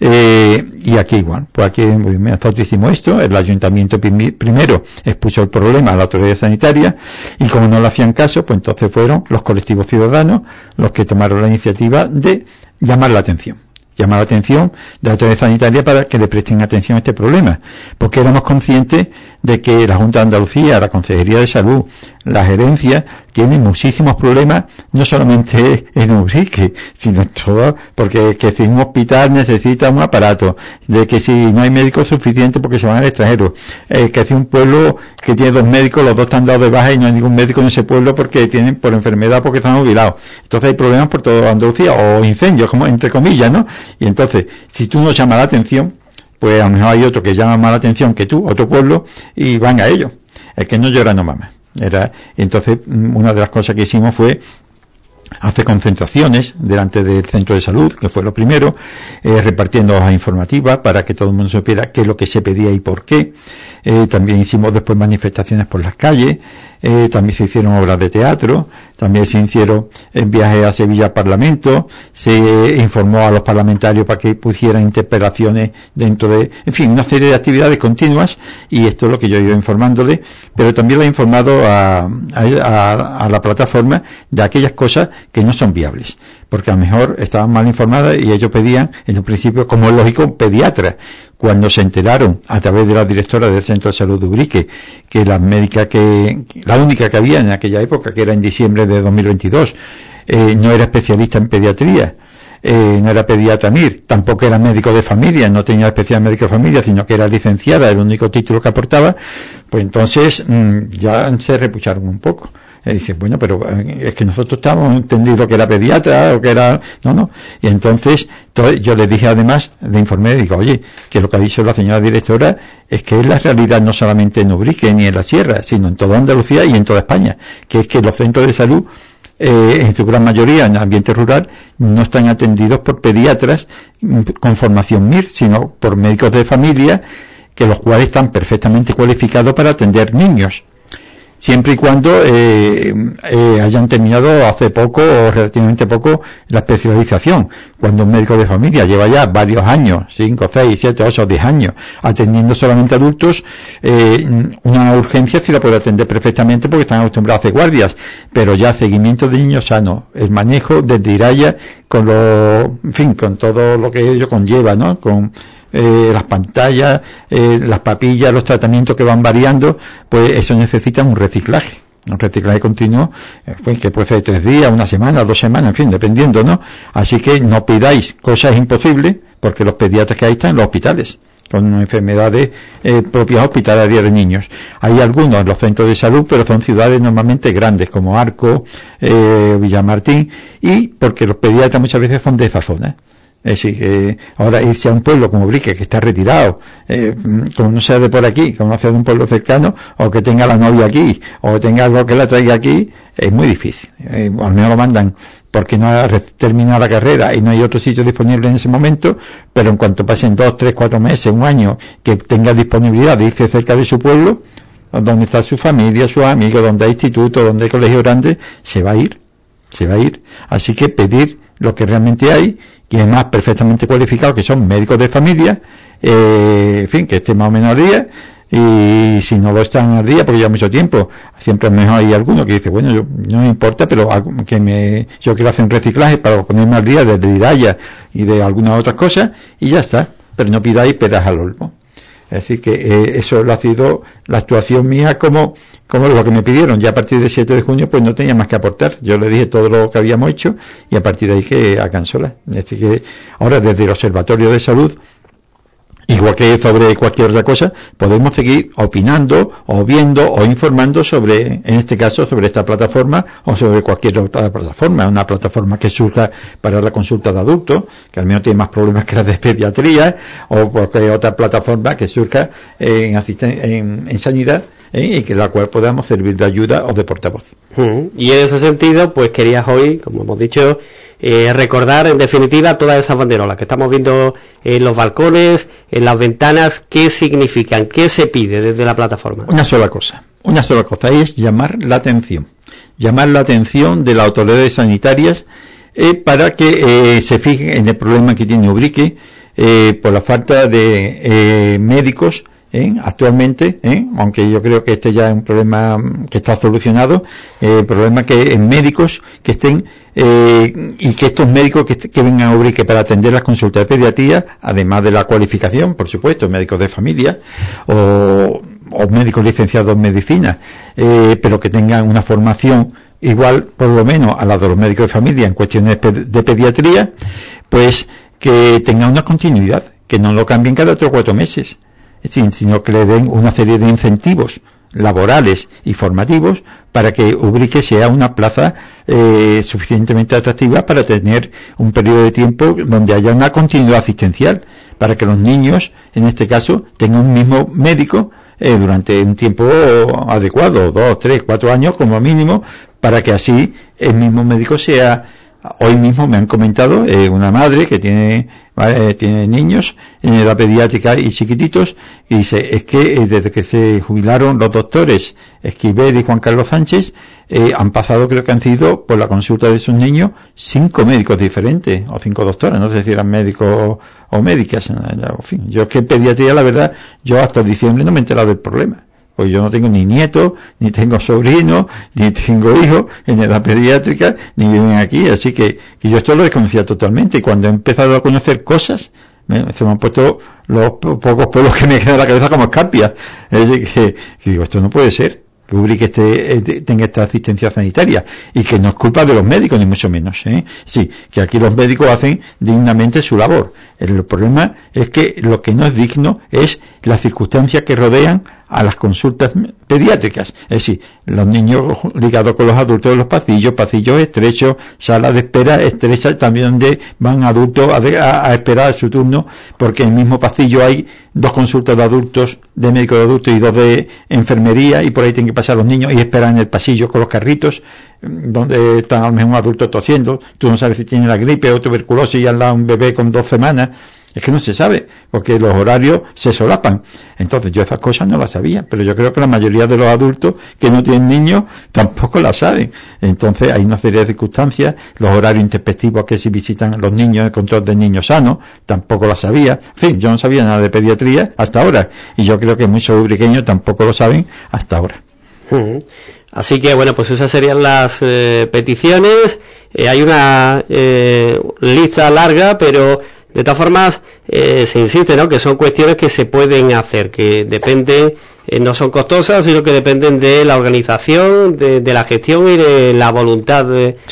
y aquí igual, pues aquí nosotros hicimos esto, el ayuntamiento primero expuso el problema a la autoridad sanitaria, y como no le hacían caso, pues entonces fueron los colectivos ciudadanos los que tomaron la iniciativa de llamar la atención de la autoridad sanitaria para que le presten atención a este problema, porque éramos conscientes de que la Junta de Andalucía, la Consejería de Salud, la gerencia, tienen muchísimos problemas, no solamente en Ubrique, sino todo, porque que si un hospital necesita un aparato, de que si no hay médicos suficientes porque se van al extranjero, que si un pueblo que tiene 2 médicos, los 2 están dados de baja y no hay ningún médico en ese pueblo porque tienen por enfermedad, porque están jubilados. Entonces hay problemas por toda Andalucía, o incendios, como entre comillas, ¿no? Y entonces, si tú no llamas la atención, pues a lo mejor hay otro que llama más la atención que tú, otro pueblo, y van a ellos. El que no llora no mama. Entonces, una de las cosas que hicimos fue hacer concentraciones delante del centro de salud, que fue lo primero, repartiendo hojas informativas para que todo el mundo supiera qué es lo que se pedía y por qué. También hicimos después manifestaciones por las calles, también se hicieron obras de teatro, también se hicieron viajes a Sevilla al Parlamento, se informó a los parlamentarios para que pusieran interpelaciones dentro de, en fin, una serie de actividades continuas, y esto es lo que yo he ido informándole, pero también le he informado a la plataforma de aquellas cosas que no son viables, porque a lo mejor estaban mal informadas y ellos pedían, en un principio, como es lógico, pediatras. Cuando se enteraron, a través de la directora del Centro de Salud de Ubrique, que la médica la única que había en aquella época, que era en diciembre de 2022, no era especialista en pediatría, no era pediatra MIR, tampoco era médico de familia, no tenía especial médico de familia, sino que era licenciada, el único título que aportaba, pues entonces ya se repucharon un poco. Y dice, bueno, pero es que nosotros estábamos entendido que era pediatra o que era... No. Y entonces yo les dije, además, le informé, digo, oye, que lo que ha dicho la señora directora es que es la realidad no solamente en Ubrique ni en la Sierra, sino en toda Andalucía y en toda España, que es que los centros de salud, en su gran mayoría en el ambiente rural, no están atendidos por pediatras con formación MIR, sino por médicos de familia, que los cuales están perfectamente cualificados para atender niños, siempre y cuando hayan terminado hace poco o relativamente poco la especialización. Cuando un médico de familia lleva ya varios años, 5, 6, 7, 8, 10 años, atendiendo solamente adultos, una urgencia sí la puede atender perfectamente porque están acostumbrados a hacer guardias, pero ya seguimiento de niños sanos, el manejo desde Iraya, con todo lo que ello conlleva, ¿no? Con las pantallas, las papillas, los tratamientos que van variando, pues eso necesita un reciclaje continuo, que puede ser 3 días, 1 semana, 2 semanas, en fin, dependiendo, ¿no? Así que no pidáis cosas imposibles, porque los pediatras que hay están en los hospitales, con enfermedades propias hospitalarias de niños. Hay algunos en los centros de salud, pero son ciudades normalmente grandes, como Arco, Villamartín, y porque los pediatras muchas veces son de esa zona. Es decir, que ahora irse a un pueblo como Ubrique, que está retirado, como no sea de por aquí, como no sea de un pueblo cercano, o que tenga la novia aquí, o tenga algo que la traiga aquí, es muy difícil. Al menos lo mandan porque no ha terminado la carrera y no hay otro sitio disponible en ese momento, pero en cuanto pasen 2, 3, 4 meses, 1 año, que tenga disponibilidad de irse cerca de su pueblo, donde está su familia, sus amigos, donde hay instituto, donde hay colegio grande, se va a ir. Así que pedir lo que realmente hay, y además perfectamente cualificados, que son médicos de familia, en fin, que estén más o menos al día, y si no lo están al día, porque lleva mucho tiempo, siempre a lo mejor hay alguno que dice, bueno, yo no me importa, pero yo quiero hacer un reciclaje para ponerme al día desde Iraya y de algunas otras cosas, y ya está. pero no pidáis peras al olmo. Es decir, que eso ha sido la actuación mía como lo que me pidieron. Ya a partir del 7 de junio pues no tenía más que aportar. Yo le dije todo lo que habíamos hecho y a partir de ahí que hagan sola. Es decir, que ahora desde el Observatorio de Salud, igual que sobre cualquier otra cosa, podemos seguir opinando o viendo o informando sobre, en este caso, sobre esta plataforma o sobre cualquier otra plataforma. Una plataforma que surja para la consulta de adultos, que al menos tiene más problemas que la de pediatría, o cualquier otra plataforma que surja en sanidad, y que la cual podamos servir de ayuda o de portavoz. Y en ese sentido, pues querías hoy, como hemos dicho, recordar en definitiva todas esas banderolas que estamos viendo en los balcones, en las ventanas. ¿Qué significan? ¿Qué se pide desde la plataforma? Una sola cosa, es llamar la atención de las autoridades sanitarias para que se fijen en el problema que tiene Ubrique por la falta de médicos actualmente, aunque yo creo que este ya es un problema que está solucionado, el problema que en médicos que estén y que estos médicos que vengan a Ubrique para atender las consultas de pediatría, además de la cualificación, por supuesto, médicos de familia o médicos licenciados en medicina, pero que tengan una formación igual por lo menos a la de los médicos de familia en cuestiones de pediatría, pues que tengan una continuidad, que no lo cambien cada 3 o 4 meses, sino que le den una serie de incentivos laborales y formativos para que Ubrique sea una plaza suficientemente atractiva para tener un periodo de tiempo donde haya una continuidad asistencial, para que los niños, en este caso, tengan un mismo médico durante un tiempo adecuado, 2, 3, 4 años como mínimo, para que así el mismo médico sea. Hoy mismo me han comentado una madre que tiene niños en edad pediátrica y chiquititos, y dice, es que desde que se jubilaron los doctores Esquivel y Juan Carlos Sánchez, han pasado, creo que han sido por la consulta de sus niños 5 médicos diferentes, o 5 doctoras, no sé si eran médicos o médicas, en fin. Yo es que en pediatría, la verdad, yo hasta diciembre no me he enterado del problema. Pues yo no tengo ni nietos, ni tengo sobrinos, ni tengo hijos en edad pediátrica, ni viven aquí, así que yo esto lo desconocía totalmente, y cuando he empezado a conocer cosas, se me han puesto los pocos pelos que me quedan en la cabeza como escarpias. Que digo, esto no puede ser, que Ubrique tenga esta asistencia sanitaria, y que no es culpa de los médicos, ni mucho menos, Sí, que aquí los médicos hacen dignamente su labor. El problema es que lo que no es digno es las circunstancias que rodean a las consultas pediátricas, es decir, los niños ligados con los adultos de los pasillos estrechos, salas de espera estrechas, también donde van adultos a esperar su turno, porque en el mismo pasillo hay 2 consultas de adultos, de médicos de adultos, y 2 de enfermería, y por ahí tienen que pasar los niños y esperan en el pasillo con los carritos, donde está a lo mejor un adulto tosiendo, tú no sabes si tiene la gripe o tuberculosis, y al lado un bebé con 2 semanas. Es que no se sabe, porque los horarios se solapan. Entonces yo esas cosas no las sabía, pero yo creo que la mayoría de los adultos que no tienen niños tampoco las saben. Entonces hay una serie de circunstancias, los horarios introspectivos que si visitan los niños, el control de niños sanos, tampoco las sabía. En fin, yo no sabía nada de pediatría hasta ahora, y yo creo que muchos ubriqueños tampoco lo saben hasta ahora. Así que bueno, pues esas serían las peticiones. Hay una lista larga, pero de todas formas se insiste, ¿no?, que son cuestiones que se pueden hacer, que dependen, no son costosas, sino que dependen de la organización, de la gestión y de la voluntad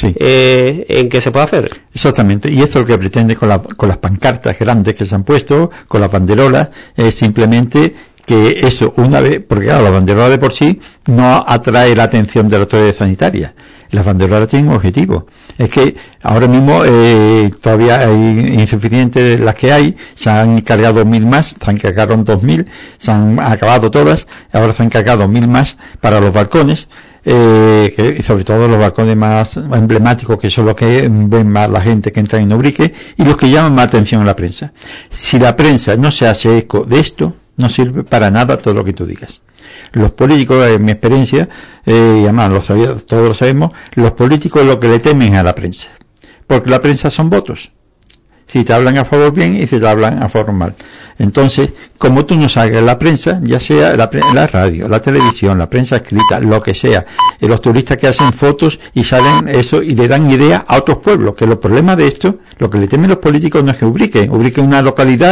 en que se puede hacer. Exactamente, y esto es lo que pretende con las pancartas grandes que se han puesto, con las banderolas, es simplemente que eso, una vez, porque claro, la banderola de por sí no atrae la atención de la autoridad sanitaria. Las banderolas tienen un objetivo. Es que ahora mismo todavía hay insuficientes las que hay, se han encargado 1.000 más, se encargaron 2.000, se han acabado todas, ahora se han encargado 1.000 más para los balcones, y sobre todo los balcones más emblemáticos, que son los que ven más la gente que entra en Ubrique, y los que llaman más atención a la prensa. Si la prensa no se hace eco de esto, no sirve para nada todo lo que tú digas. Los políticos, en mi experiencia, y además todos lo sabemos, los políticos lo que le temen a la prensa, porque la prensa son votos. Si te hablan a favor bien y si te hablan a favor mal. Entonces, como tú no salgas en la prensa, ya sea la radio, la televisión, la prensa escrita, lo que sea, los turistas que hacen fotos y salen eso y le dan idea a otros pueblos, que los problemas de esto, lo que le temen los políticos no es que Ubrique es una localidad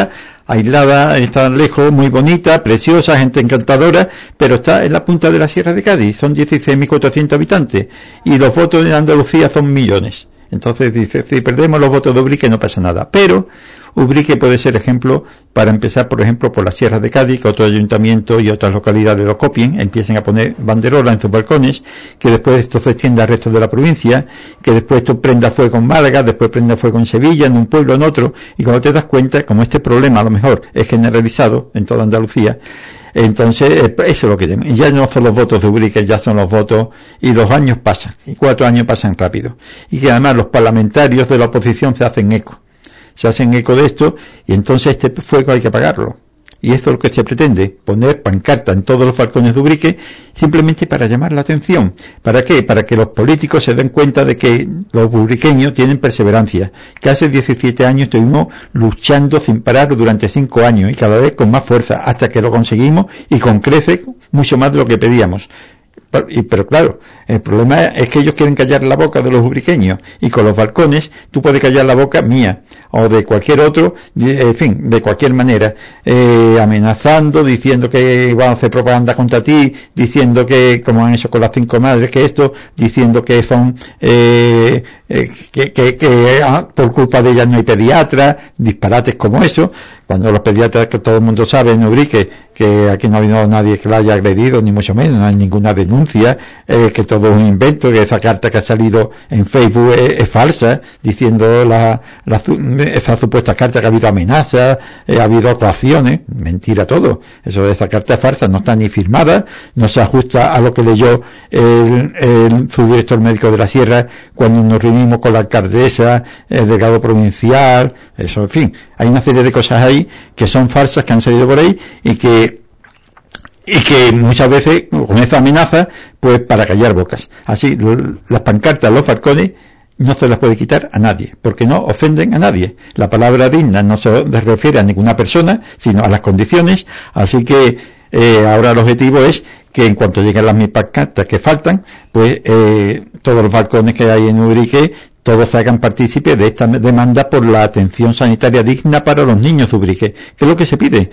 aislada, está lejos, muy bonita, preciosa, gente encantadora, pero está en la punta de la Sierra de Cádiz, son 16.400 habitantes, y los votos en Andalucía son millones. Entonces dice, si perdemos los votos de Ubrique no pasa nada, pero Ubrique puede ser ejemplo para empezar, por ejemplo, por la Sierra de Cádiz, que otros ayuntamientos y otras localidades lo copien, empiecen a poner banderolas en sus balcones, que después esto se extienda al resto de la provincia, que después esto prenda fuego en Málaga, después prenda fuego en Sevilla, en un pueblo, en otro, y cuando te das cuenta, como este problema a lo mejor es generalizado en toda Andalucía, entonces eso es lo que tenemos. Ya no son los votos de Ubrique, ya son los votos, y los años pasan, y 4 años pasan rápido, y que además los parlamentarios de la oposición se hacen eco de esto, y entonces este fuego hay que apagarlo. Y esto es lo que se pretende, poner pancarta en todos los balcones de Ubrique, simplemente para llamar la atención. ¿Para qué? Para que los políticos se den cuenta de que los ubriqueños tienen perseverancia, que hace 17 años estuvimos luchando sin parar durante 5 años, y cada vez con más fuerza, hasta que lo conseguimos, y con creces mucho más de lo que pedíamos. Pero claro, el problema es que ellos quieren callar la boca de los ubriqueños, y con los balcones tú puedes callar la boca mía o de cualquier otro, en fin, de cualquier manera, amenazando, diciendo que van a hacer propaganda contra ti, diciendo que, como han hecho con las 5 madres, que esto, diciendo que son por culpa de ellas no hay pediatras, disparates como eso, cuando los pediatras, que todo el mundo sabe en Ubrique que aquí no ha habido nadie que la haya agredido, ni mucho menos, no hay ninguna denuncia, que todo es un invento, que esa carta que ha salido en Facebook es falsa, diciendo esa supuesta carta que ha habido amenazas, ha habido coacciones, mentira todo, esa carta es falsa, no está ni firmada, no se ajusta a lo que leyó el subdirector médico de la Sierra cuando nos reunimos con la alcaldesa, el delegado provincial, eso, en fin, hay una serie de cosas ahí que son falsas, que han salido por ahí, y que muchas veces con esa amenaza, pues para callar bocas. Así, las pancartas, los balcones, no se las puede quitar a nadie, porque no ofenden a nadie. La palabra digna no se refiere a ninguna persona, sino a las condiciones. Así que ahora el objetivo es que en cuanto lleguen las 1000 pancartas que faltan, pues todos los balcones que hay en Ubrique, todos se hagan partícipes de esta demanda por la atención sanitaria digna para los niños de Ubrique, que es lo que se pide.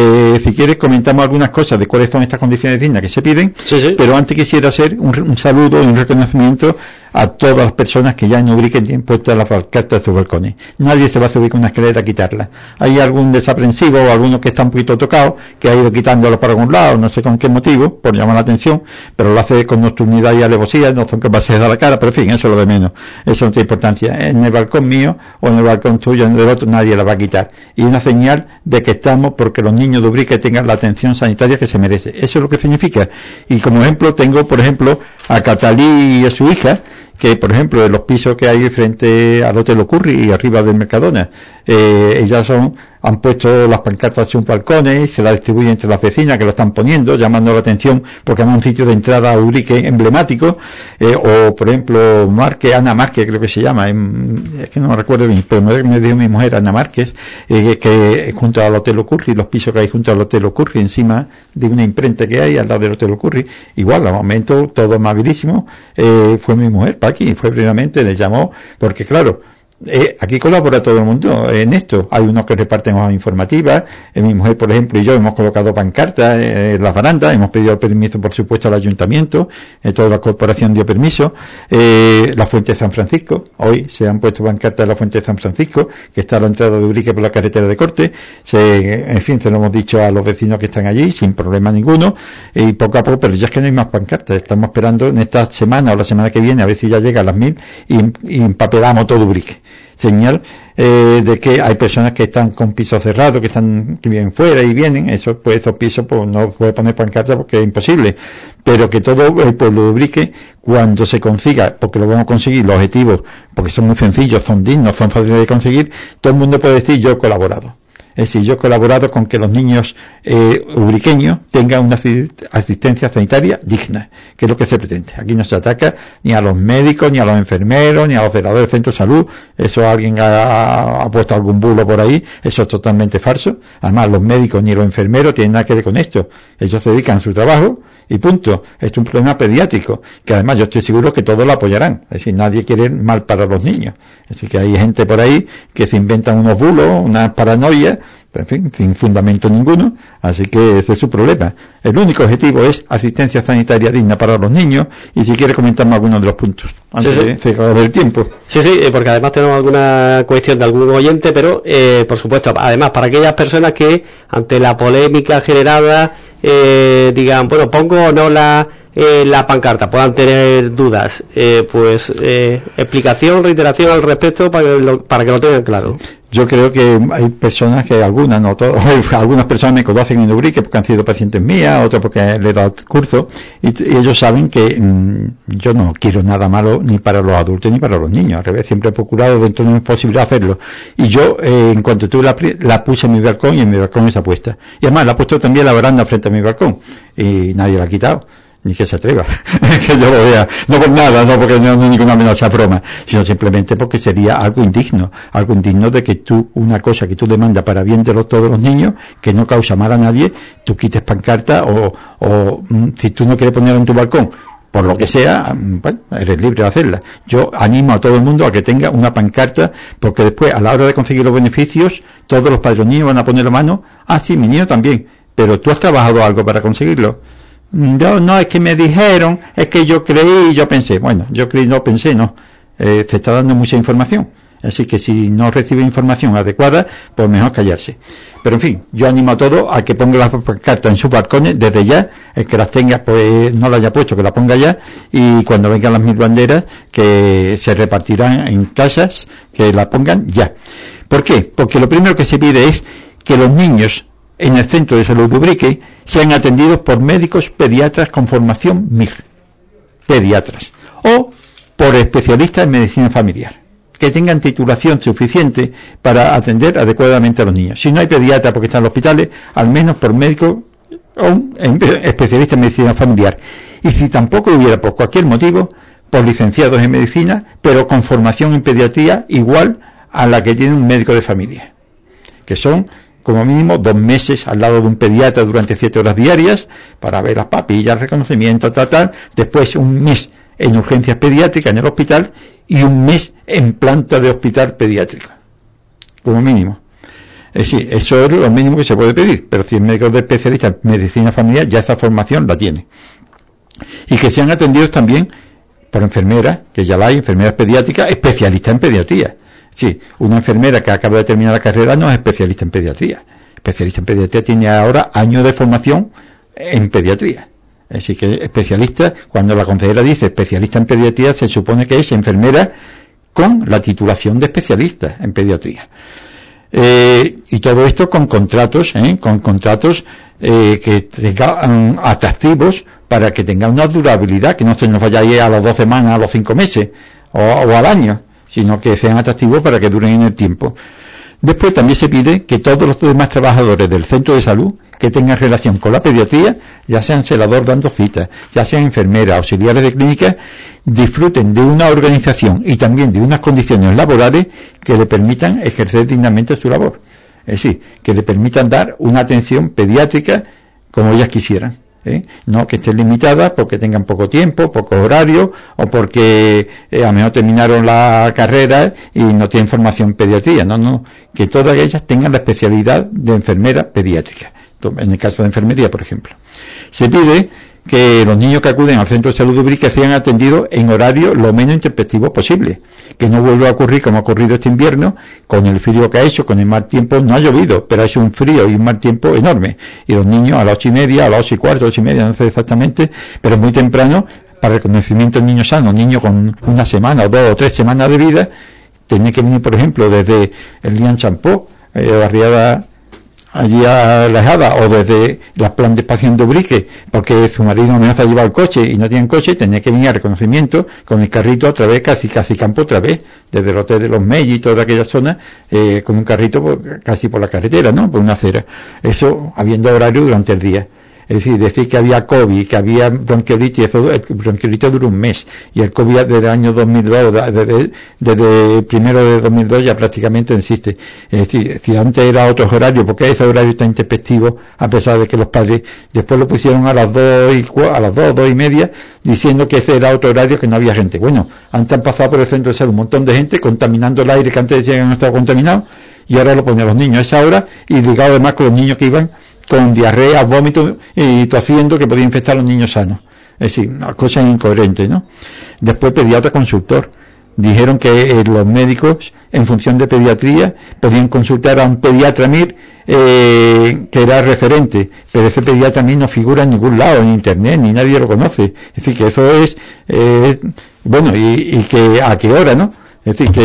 Si quieres comentamos algunas cosas de cuáles son estas condiciones dignas que se piden, sí. Pero antes quisiera hacer un saludo y un reconocimiento a todas las personas que ya en Ubrique tienen puestas las pancartas de sus balcones. Nadie se va a subir con una escalera a quitarlas. Hay algún desaprensivo o alguno que está un poquito tocado, que ha ido quitándolo para algún lado, no sé con qué motivo, por llamar la atención, pero lo hace con nocturnidad y alevosía, no son capaces de dar la cara, pero en fin, eso es lo de menos. Eso no tiene importancia. En el balcón mío o en el balcón tuyo, en el del otro, nadie la va a quitar. Y una señal de que estamos porque los niños de Ubrique tengan la atención sanitaria que se merece. Eso es lo que significa. Y como ejemplo, tengo, por ejemplo, a Catalí y a su hija, que por ejemplo en los pisos que hay frente al Hotel Ocurri y arriba del Mercadona, ellas han puesto las pancartas en sus balcones y se las distribuyen entre las vecinas que lo están poniendo, llamando la atención porque es un sitio de entrada a Ubrique emblemático, o por ejemplo Ana Márquez creo que se llama, es que no me recuerdo bien, pero me dijo mi mujer Ana Márquez, que junto al Hotel Ocurri, los pisos que hay junto al Hotel Ocurri, encima de una imprenta que hay al lado del Hotel Ocurri, igual al momento todo amabilísimo, fue mi mujer Paqui, fue previamente, le llamó, porque claro, aquí colabora todo el mundo en esto. Hay unos que reparten hojas informativas, mi mujer por ejemplo y yo hemos colocado pancartas en las barandas, hemos pedido permiso por supuesto al ayuntamiento, toda la corporación dio permiso, la Fuente de San Francisco, hoy se han puesto pancartas en la Fuente de San Francisco, que está a la entrada de Ubrique por la carretera de corte, en fin, se lo hemos dicho a los vecinos que están allí sin problema ninguno, y poco a poco, pero ya es que no hay más pancartas, estamos esperando en esta semana o la semana que viene a ver si ya llega a las 1000 y empapelamos todo Ubrique. Señal de que hay personas que están con pisos cerrados, que viven fuera y vienen, esos pisos pues no puede poner pancarta porque es imposible, pero que todo el pueblo de Ubrique, cuando se consiga, porque lo vamos a conseguir, los objetivos, porque son muy sencillos, son dignos, son fáciles de conseguir, todo el mundo puede decir yo he colaborado. Es decir, yo he colaborado con que los niños ubriqueños tengan una asistencia sanitaria digna, que es lo que se pretende. Aquí no se ataca ni a los médicos, ni a los enfermeros, ni a los celadores del centro de salud. Eso alguien ha puesto algún bulo por ahí. Eso es totalmente falso. Además, los médicos ni los enfermeros tienen nada que ver con esto. Ellos se dedican a su trabajo y punto. Esto es un problema pediátrico, que además yo estoy seguro que todos lo apoyarán. Es decir, nadie quiere mal para los niños. Así que hay gente por ahí que se inventan unos bulos, unas paranoias, En fin, sin fundamento ninguno, así que ese es su problema. El único objetivo es asistencia sanitaria digna para los niños, y si quiere comentarme algunos de los puntos, antes de cerrar el tiempo. Sí, porque además tenemos alguna cuestión de algún oyente, pero por supuesto, además para aquellas personas que ante la polémica generada digan, bueno, pongo o no la pancarta, puedan tener dudas, explicación, reiteración al respecto para que lo tengan claro. Sí. Yo creo que hay personas que algunas, no todas, algunas personas me conocen en Ubrique porque han sido pacientes mías, otras porque le he dado curso, y ellos saben que yo no quiero nada malo ni para los adultos ni para los niños. Al revés, siempre he procurado dentro de mi posibilidad hacerlo. Y yo, en cuanto tuve la puse en mi balcón, y en mi balcón está puesta. Y además la he puesto también la baranda frente a mi balcón, y nadie la ha quitado. Ni que se atreva, que yo lo vea, no por nada, no porque no es ninguna amenaza broma, sino simplemente porque sería algo indigno de que una cosa que tú demandas para bien de todos los niños, que no causa mal a nadie, tú quites pancarta o si tú no quieres ponerla en tu balcón, por lo que sea, bueno, eres libre de hacerla. Yo animo a todo el mundo a que tenga una pancarta, porque después, a la hora de conseguir los beneficios, todos los padres niños van a poner la mano, sí, mi niño también, pero tú has trabajado algo para conseguirlo. No, es que me dijeron, es que yo creí y yo pensé. Bueno, yo creí, no pensé, no. Se está dando mucha información. Así que si no recibe información adecuada, pues mejor callarse. Pero en fin, yo animo a todos a que ponga las cartas en sus balcones desde ya. El que las tenga, pues no las haya puesto, que las ponga ya. Y cuando vengan las 1000 banderas, que se repartirán en casas, que las pongan ya. ¿Por qué? Porque lo primero que se pide es que los niños en el Centro de Salud de Ubrique sean atendidos por médicos pediatras con formación MIR, pediatras, o por especialistas en medicina familiar, que tengan titulación suficiente para atender adecuadamente a los niños. Si no hay pediatra porque están en los hospitales, al menos por médico o un especialista en medicina familiar. Y si tampoco hubiera, por cualquier motivo, por licenciados en medicina, pero con formación en pediatría igual a la que tiene un médico de familia, que son como mínimo 2 meses al lado de un pediatra durante 7 horas diarias para ver las papillas, reconocimiento, después 1 mes en urgencias pediátricas en el hospital y 1 mes en planta de hospital pediátrico, como mínimo. Sí, eso es lo mínimo que se puede pedir, pero si el médico de especialista en medicina familiar ya esa formación la tiene. Y que sean atendidos también por enfermeras, que ya la hay, enfermeras pediátricas, especialistas en pediatría. Sí, una enfermera que acaba de terminar la carrera no es especialista en pediatría. Especialista en pediatría tiene ahora años de formación en pediatría. Así que especialista, cuando la consejera dice especialista en pediatría, se supone que es enfermera con la titulación de especialista en pediatría. Y todo esto con contratos que tengan atractivos para que tengan una durabilidad, que no se nos vaya a ir a las 2 semanas, a los 5 meses o al año, sino que sean atractivos para que duren en el tiempo. Después también se pide que todos los demás trabajadores del centro de salud que tengan relación con la pediatría, ya sean celador dando citas, ya sean enfermeras, auxiliares de clínica, disfruten de una organización y también de unas condiciones laborales que le permitan ejercer dignamente su labor. Es decir, que le permitan dar una atención pediátrica como ellas quisieran. No que estén limitadas porque tengan poco tiempo, poco horario, o porque a lo mejor terminaron la carrera y no tienen formación en pediatría. No, que todas ellas tengan la especialidad de enfermera pediátrica, en el caso de enfermería, por ejemplo. Se pide que los niños que acuden al centro de salud de Ubrique sean atendidos en horario lo menos intempestivo posible, que no vuelva a ocurrir como ha ocurrido este invierno, con el frío que ha hecho, con el mal tiempo. No ha llovido, pero ha hecho un frío y un mal tiempo enorme, y los niños a las 8:30, a las 8:15, 8:30, no sé exactamente, pero muy temprano, para el conocimiento del niño sano, niño con 1 semana o 2 o 3 semanas de vida, tenía que venir, por ejemplo, desde el Lian Champó, barriada allí a La Ejada, o desde la plan de espacio de Ubrique, porque su marido amenaza a llevar el coche y no tienen coche, tenía que venir a reconocimiento con el carrito otra vez, casi campo otra vez, desde el hotel de los Melli y toda aquella zona, con un carrito casi por la carretera, ¿no? Por una acera. Eso habiendo horario durante el día. Es decir que había COVID, que había bronquiolitis, eso, el bronquiolitis duró 1 mes, y el COVID desde el año 2002, desde primero de 2002 ya prácticamente no existe. Es decir, si antes era otros horarios, porque ese horario está intempestivo, a pesar de que los padres después lo pusieron a las 2:30, diciendo que ese era otro horario, que no había gente. Bueno, antes han pasado por el centro de salud un montón de gente contaminando el aire que antes decían que no estaba contaminado, y ahora lo ponen a los niños a esa hora, y ligado además con los niños que iban con diarrea, vómitos y tosiendo, que podía infectar a los niños sanos. Es decir, una cosa incoherente, ¿no? Después pediatra consultor. Dijeron que los médicos, en función de pediatría, podían consultar a un pediatra MIR que era referente, pero ese pediatra MIR no figura en ningún lado, en internet, ni nadie lo conoce. Es decir, que eso es, bueno, y que a qué hora, ¿no? Es decir,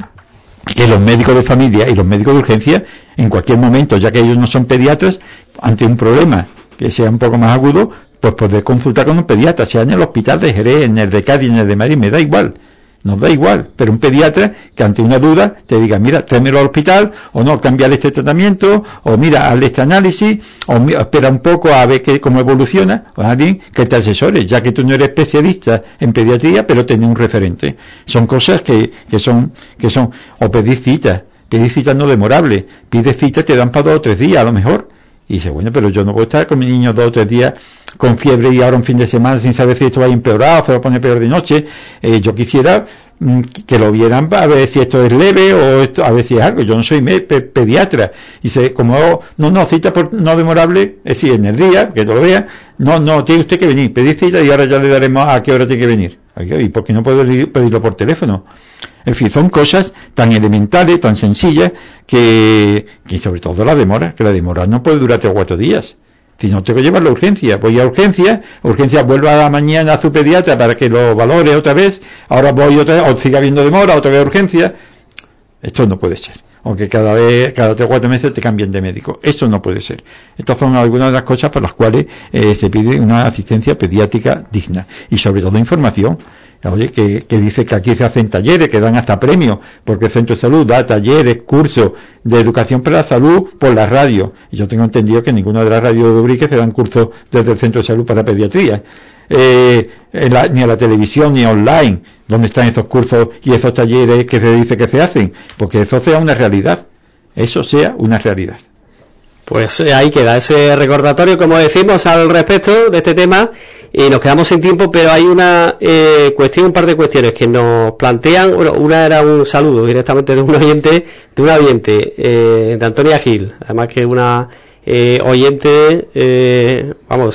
que los médicos de familia y los médicos de urgencia, en cualquier momento, ya que ellos no son pediatras, ante un problema que sea un poco más agudo, pues poder consultar con un pediatra, sea en el hospital de Jerez, en el de Cádiz, en el de Madrid, me da igual. Nos da igual, pero un pediatra que ante una duda te diga, mira, tráemelo al hospital, o no, cambiar este tratamiento, o mira, hazle este análisis, o espera un poco a ver cómo evoluciona, o alguien que te asesore, ya que tú no eres especialista en pediatría, pero tenés un referente. Son cosas que son, o pedir citas no demorable, pides citas, te dan para 2 o 3 días a lo mejor. Y dice, bueno, pero yo no puedo estar con mi niño 2 o 3 días con fiebre y ahora un fin de semana sin saber si esto va a empeorar o se va a poner peor de noche. Yo quisiera que lo vieran para ver si esto es leve o esto, a ver si es algo. Yo no soy pediatra. Y dice, como no, cita por no demorable, es decir, en el día, que lo vea, no, tiene usted que venir, pedir cita y ahora ya le daremos a qué hora tiene que venir. ¿Y por qué no puedo pedirlo por teléfono? En fin, son cosas tan elementales, tan sencillas, que sobre todo la demora no puede durar 3 o 4 días. Si no, tengo que llevarlo a urgencia. Voy a urgencia vuelvo a la mañana a su pediatra para que lo valore otra vez, ahora voy otra vez, o siga habiendo demora, otra vez a urgencia. Esto no puede ser. Aunque cada 3 o 4 meses te cambien de médico. Esto no puede ser. Estas son algunas de las cosas por las cuales se pide una asistencia pediátrica digna. Y sobre todo información. Oye, que dice que aquí se hacen talleres, que dan hasta premios, porque el Centro de Salud da talleres, cursos de educación para la salud por la radio. Y yo tengo entendido que ninguna de las radios de Ubrique se dan cursos desde el Centro de Salud para pediatría. Ni a la televisión, ni online, donde están esos cursos y esos talleres que se dice que se hacen, porque eso sea una realidad. Eso sea una realidad. Pues ahí queda ese recordatorio, como decimos, al respecto de este tema, y nos quedamos sin tiempo, pero hay una un par de cuestiones que nos plantean. Bueno, una era un saludo directamente de un oyente, de Antonia Gil, además que una oyente,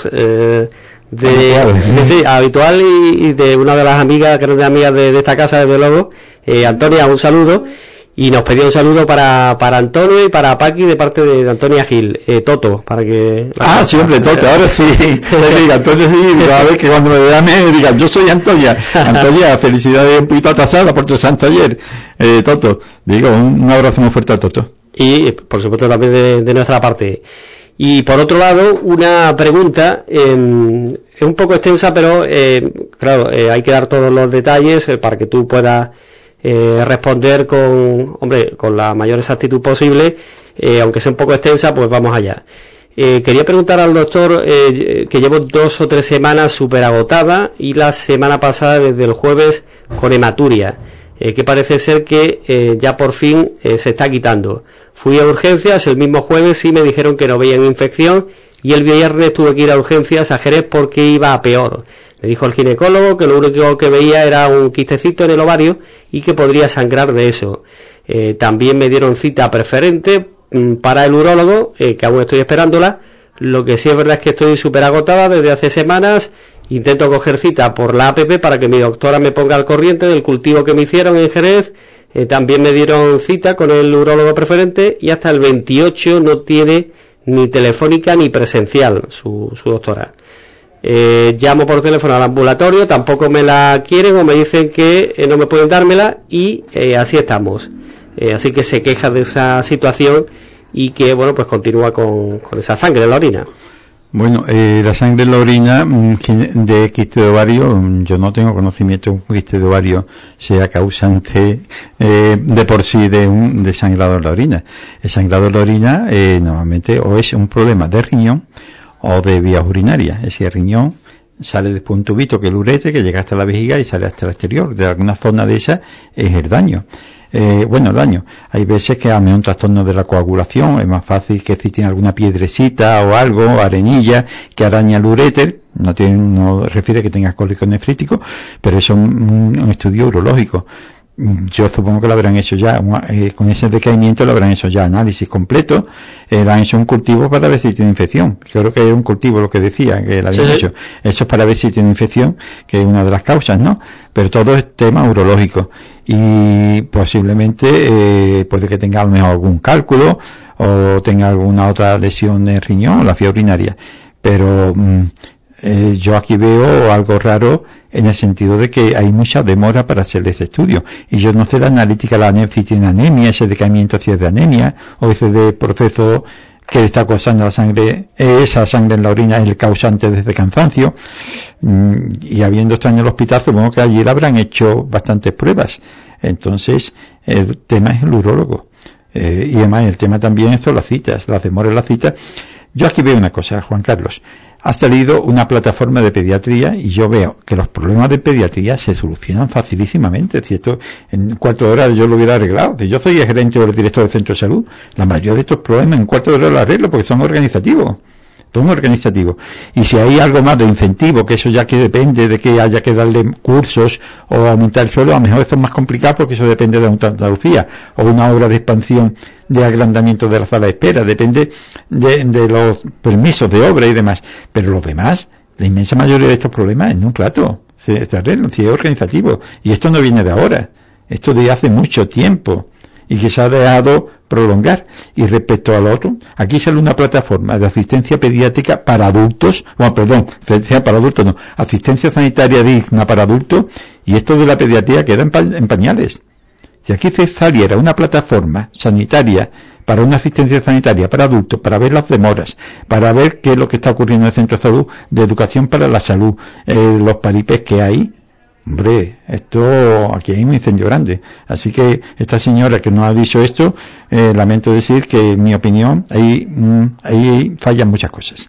habitual y de una de las amigas, grandes amigas de esta casa, desde luego. Antonia, un saludo. Y nos pedía un saludo para Antonio y para Paqui de parte de Antonia Gil, Toto, para que... sí, hombre, Toto, ahora sí. Antonio sí, a ver que cuando me vean me digan, yo soy Antonia. Antonia, felicidades un poquito atrasada por tu santo ayer. Toto, digo, un abrazo muy fuerte a Toto. Y, por supuesto, también de nuestra parte. Y, por otro lado, una pregunta, es un poco extensa, pero, claro, hay que dar todos los detalles para que tú puedas... responder con la mayor exactitud posible, aunque sea un poco extensa, pues vamos allá. Quería preguntar al doctor, que llevo 2 o 3 semanas súper agotada y la semana pasada desde el jueves con hematuria, que parece ser que ya por fin se está quitando. Fui a urgencias el mismo jueves y me dijeron que no veían infección, y el viernes tuve que ir a urgencias a Jerez porque iba a peor. Me dijo el ginecólogo que lo único que veía era un quistecito en el ovario y que podría sangrar de eso. También me dieron cita preferente para el urólogo, que aún estoy esperándola. Lo que sí es verdad es que estoy súper agotada desde hace semanas. Intento coger cita por la APP para que mi doctora me ponga al corriente del cultivo que me hicieron en Jerez. También me dieron cita con el urólogo preferente y hasta el 28 no tiene ni telefónica ni presencial su doctora. Llamo por teléfono al ambulatorio, tampoco me la quieren o me dicen que no me pueden dármela, y así estamos. Así que se queja de esa situación y que, bueno, pues continúa con esa sangre en la orina. Bueno, la sangre en la orina de quiste de ovario, yo no tengo conocimiento de un quiste de ovario sea causante de por sí de sangrado en la orina. El sangrado en la orina normalmente o es un problema de riñón o de vías urinarias. Es decir, el riñón sale después un tubito que es el uretre, que llega hasta la vejiga y sale hasta el exterior. De alguna zona de esa es el daño. El daño. Hay veces que a mí un trastorno de la coagulación es más fácil que si tiene alguna piedrecita o algo, arenilla, que araña el uréter. No refiere que tengas cólico nefrítico, pero eso es un estudio urológico. yo supongo que lo habrán hecho ya, con ese decaimiento lo habrán hecho ya análisis completo, le han hecho un cultivo para ver si tiene infección. Creo que era un cultivo lo que decía, que le habían hecho. Eso es para ver si tiene infección, que es una de las causas, ¿no? Pero todo es tema urológico. Y posiblemente, puede que tenga a lo mejor algún cálculo, o tenga alguna otra lesión en riñón, la fiebre urinaria. Pero, yo aquí veo algo raro en el sentido de que hay mucha demora para hacer ese estudio. Y yo no sé la analítica, si tiene anemia, ese decaimiento si es de anemia, o ese de proceso que le está causando la sangre, esa sangre en la orina es el causante de ese cansancio. Y habiendo estado en el hospital, supongo que allí le habrán hecho bastantes pruebas. Entonces, el tema es el urólogo. Y además el tema también son las citas, las demoras en las citas. Yo aquí veo una cosa, Juan Carlos. Ha salido una plataforma de pediatría y yo veo que los problemas de pediatría se solucionan facilísimamente. Si esto en un cuarto de hora yo lo hubiera arreglado. Si yo soy el gerente o el director del centro de salud, la mayoría de estos problemas en un cuarto de hora los arreglo porque son organizativos. Son organizativos. Y si hay algo más de incentivo, que eso ya que depende de que haya que darle cursos o aumentar el suelo, a lo mejor eso es más complicado porque eso depende de Andalucía, o una obra de expansión de agrandamiento de la sala de espera, depende de los permisos de obra y demás. Pero los demás, la inmensa mayoría de estos problemas en un plato se arreglan, si es organizativo. Y esto no viene de ahora, esto de hace mucho tiempo y que se ha dejado prolongar. Y respecto al otro, aquí sale una plataforma de asistencia pediátrica para adultos, asistencia sanitaria digna para adultos, y esto de la pediatría queda en pañales. Si aquí se saliera una plataforma sanitaria para una asistencia sanitaria para adultos, para ver las demoras, para ver qué es lo que está ocurriendo en el centro de salud, de educación para la salud, los paripés que hay, hombre, esto, aquí hay un incendio grande. Así que esta señora que nos ha dicho esto, lamento decir que en mi opinión ahí fallan muchas cosas.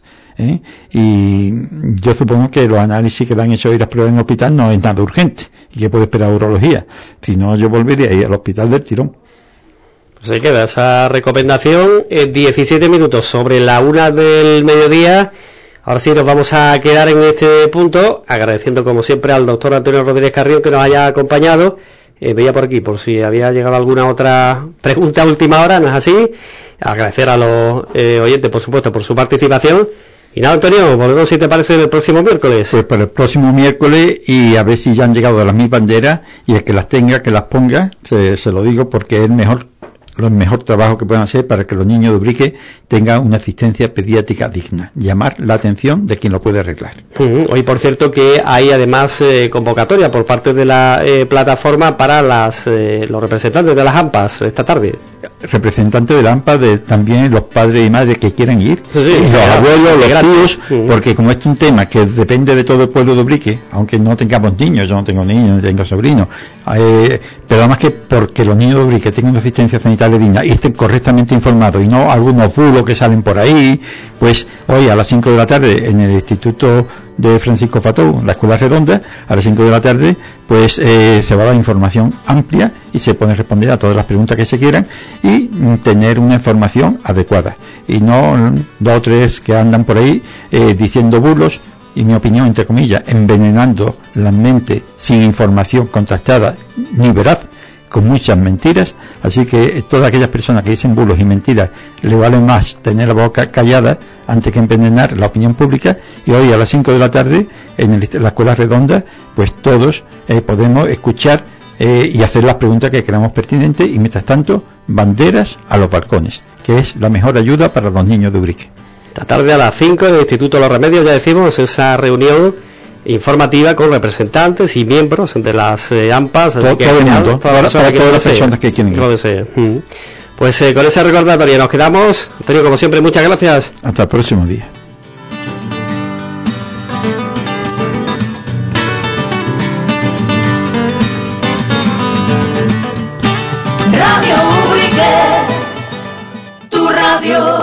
Y yo supongo que los análisis que le han hecho y las pruebas en el hospital no es nada urgente y que puede esperar urología. Si no, yo volvería a ir al hospital del tirón. Pues ahí queda esa recomendación. 17 minutos sobre la 1 del mediodía. Ahora sí nos vamos a quedar en este punto, agradeciendo como siempre al doctor Antonio Rodríguez Carrión que nos haya acompañado. Veía por aquí, por si había llegado alguna otra pregunta a última hora, ¿no es así? Agradecer a los oyentes, por supuesto, por su participación. Y nada, Antonio, volvemos, si te parece, el próximo miércoles. Pues para el próximo miércoles, y a ver si ya han llegado a las mis banderas, y el que las tenga, que las ponga, se lo digo porque es el mejor trabajo que pueden hacer para que los niños de Ubrique tengan una asistencia pediátrica digna, llamar la atención de quien lo puede arreglar. Hoy, por cierto, que hay además convocatoria por parte de la plataforma para los representantes de las AMPAs esta tarde. Representantes de la AMPA, también los padres y madres que quieran ir, sí, y los abuelos, los tíos, porque como es un tema que depende de todo el pueblo de Ubrique, aunque no tengamos niños, yo no tengo niños, no tengo sobrinos, pero además que porque los niños de Ubrique tengan una asistencia sanitaria digna y estén correctamente informados y no algunos bulos que salen por ahí, pues hoy a las 5 de la tarde en el Instituto de Francisco Fatou, la Escuela Redonda, a las 5 de la tarde, pues se va a dar información amplia y se pueden responder a todas las preguntas que se quieran y tener una información adecuada. Y no 2 o 3 que andan por ahí diciendo bulos, y mi opinión, entre comillas, envenenando la mente sin información contrastada ni veraz, con muchas mentiras. Así que todas aquellas personas que dicen bulos y mentiras, le vale más tener la boca callada antes que envenenar la opinión pública. Y hoy a las 5 de la tarde en la Escuela Redonda, pues todos podemos escuchar y hacer las preguntas que creamos pertinentes, y mientras tanto banderas a los balcones, que es la mejor ayuda para los niños de Ubrique. Esta tarde a las 5 en el Instituto Los Remedios, ya decimos, esa reunión informativa con representantes y miembros de las AMPAs, todo el mundo, todas las personas que quieren ir. Pues con ese recordatorio nos quedamos. Antonio, como siempre, muchas gracias. Hasta el próximo día.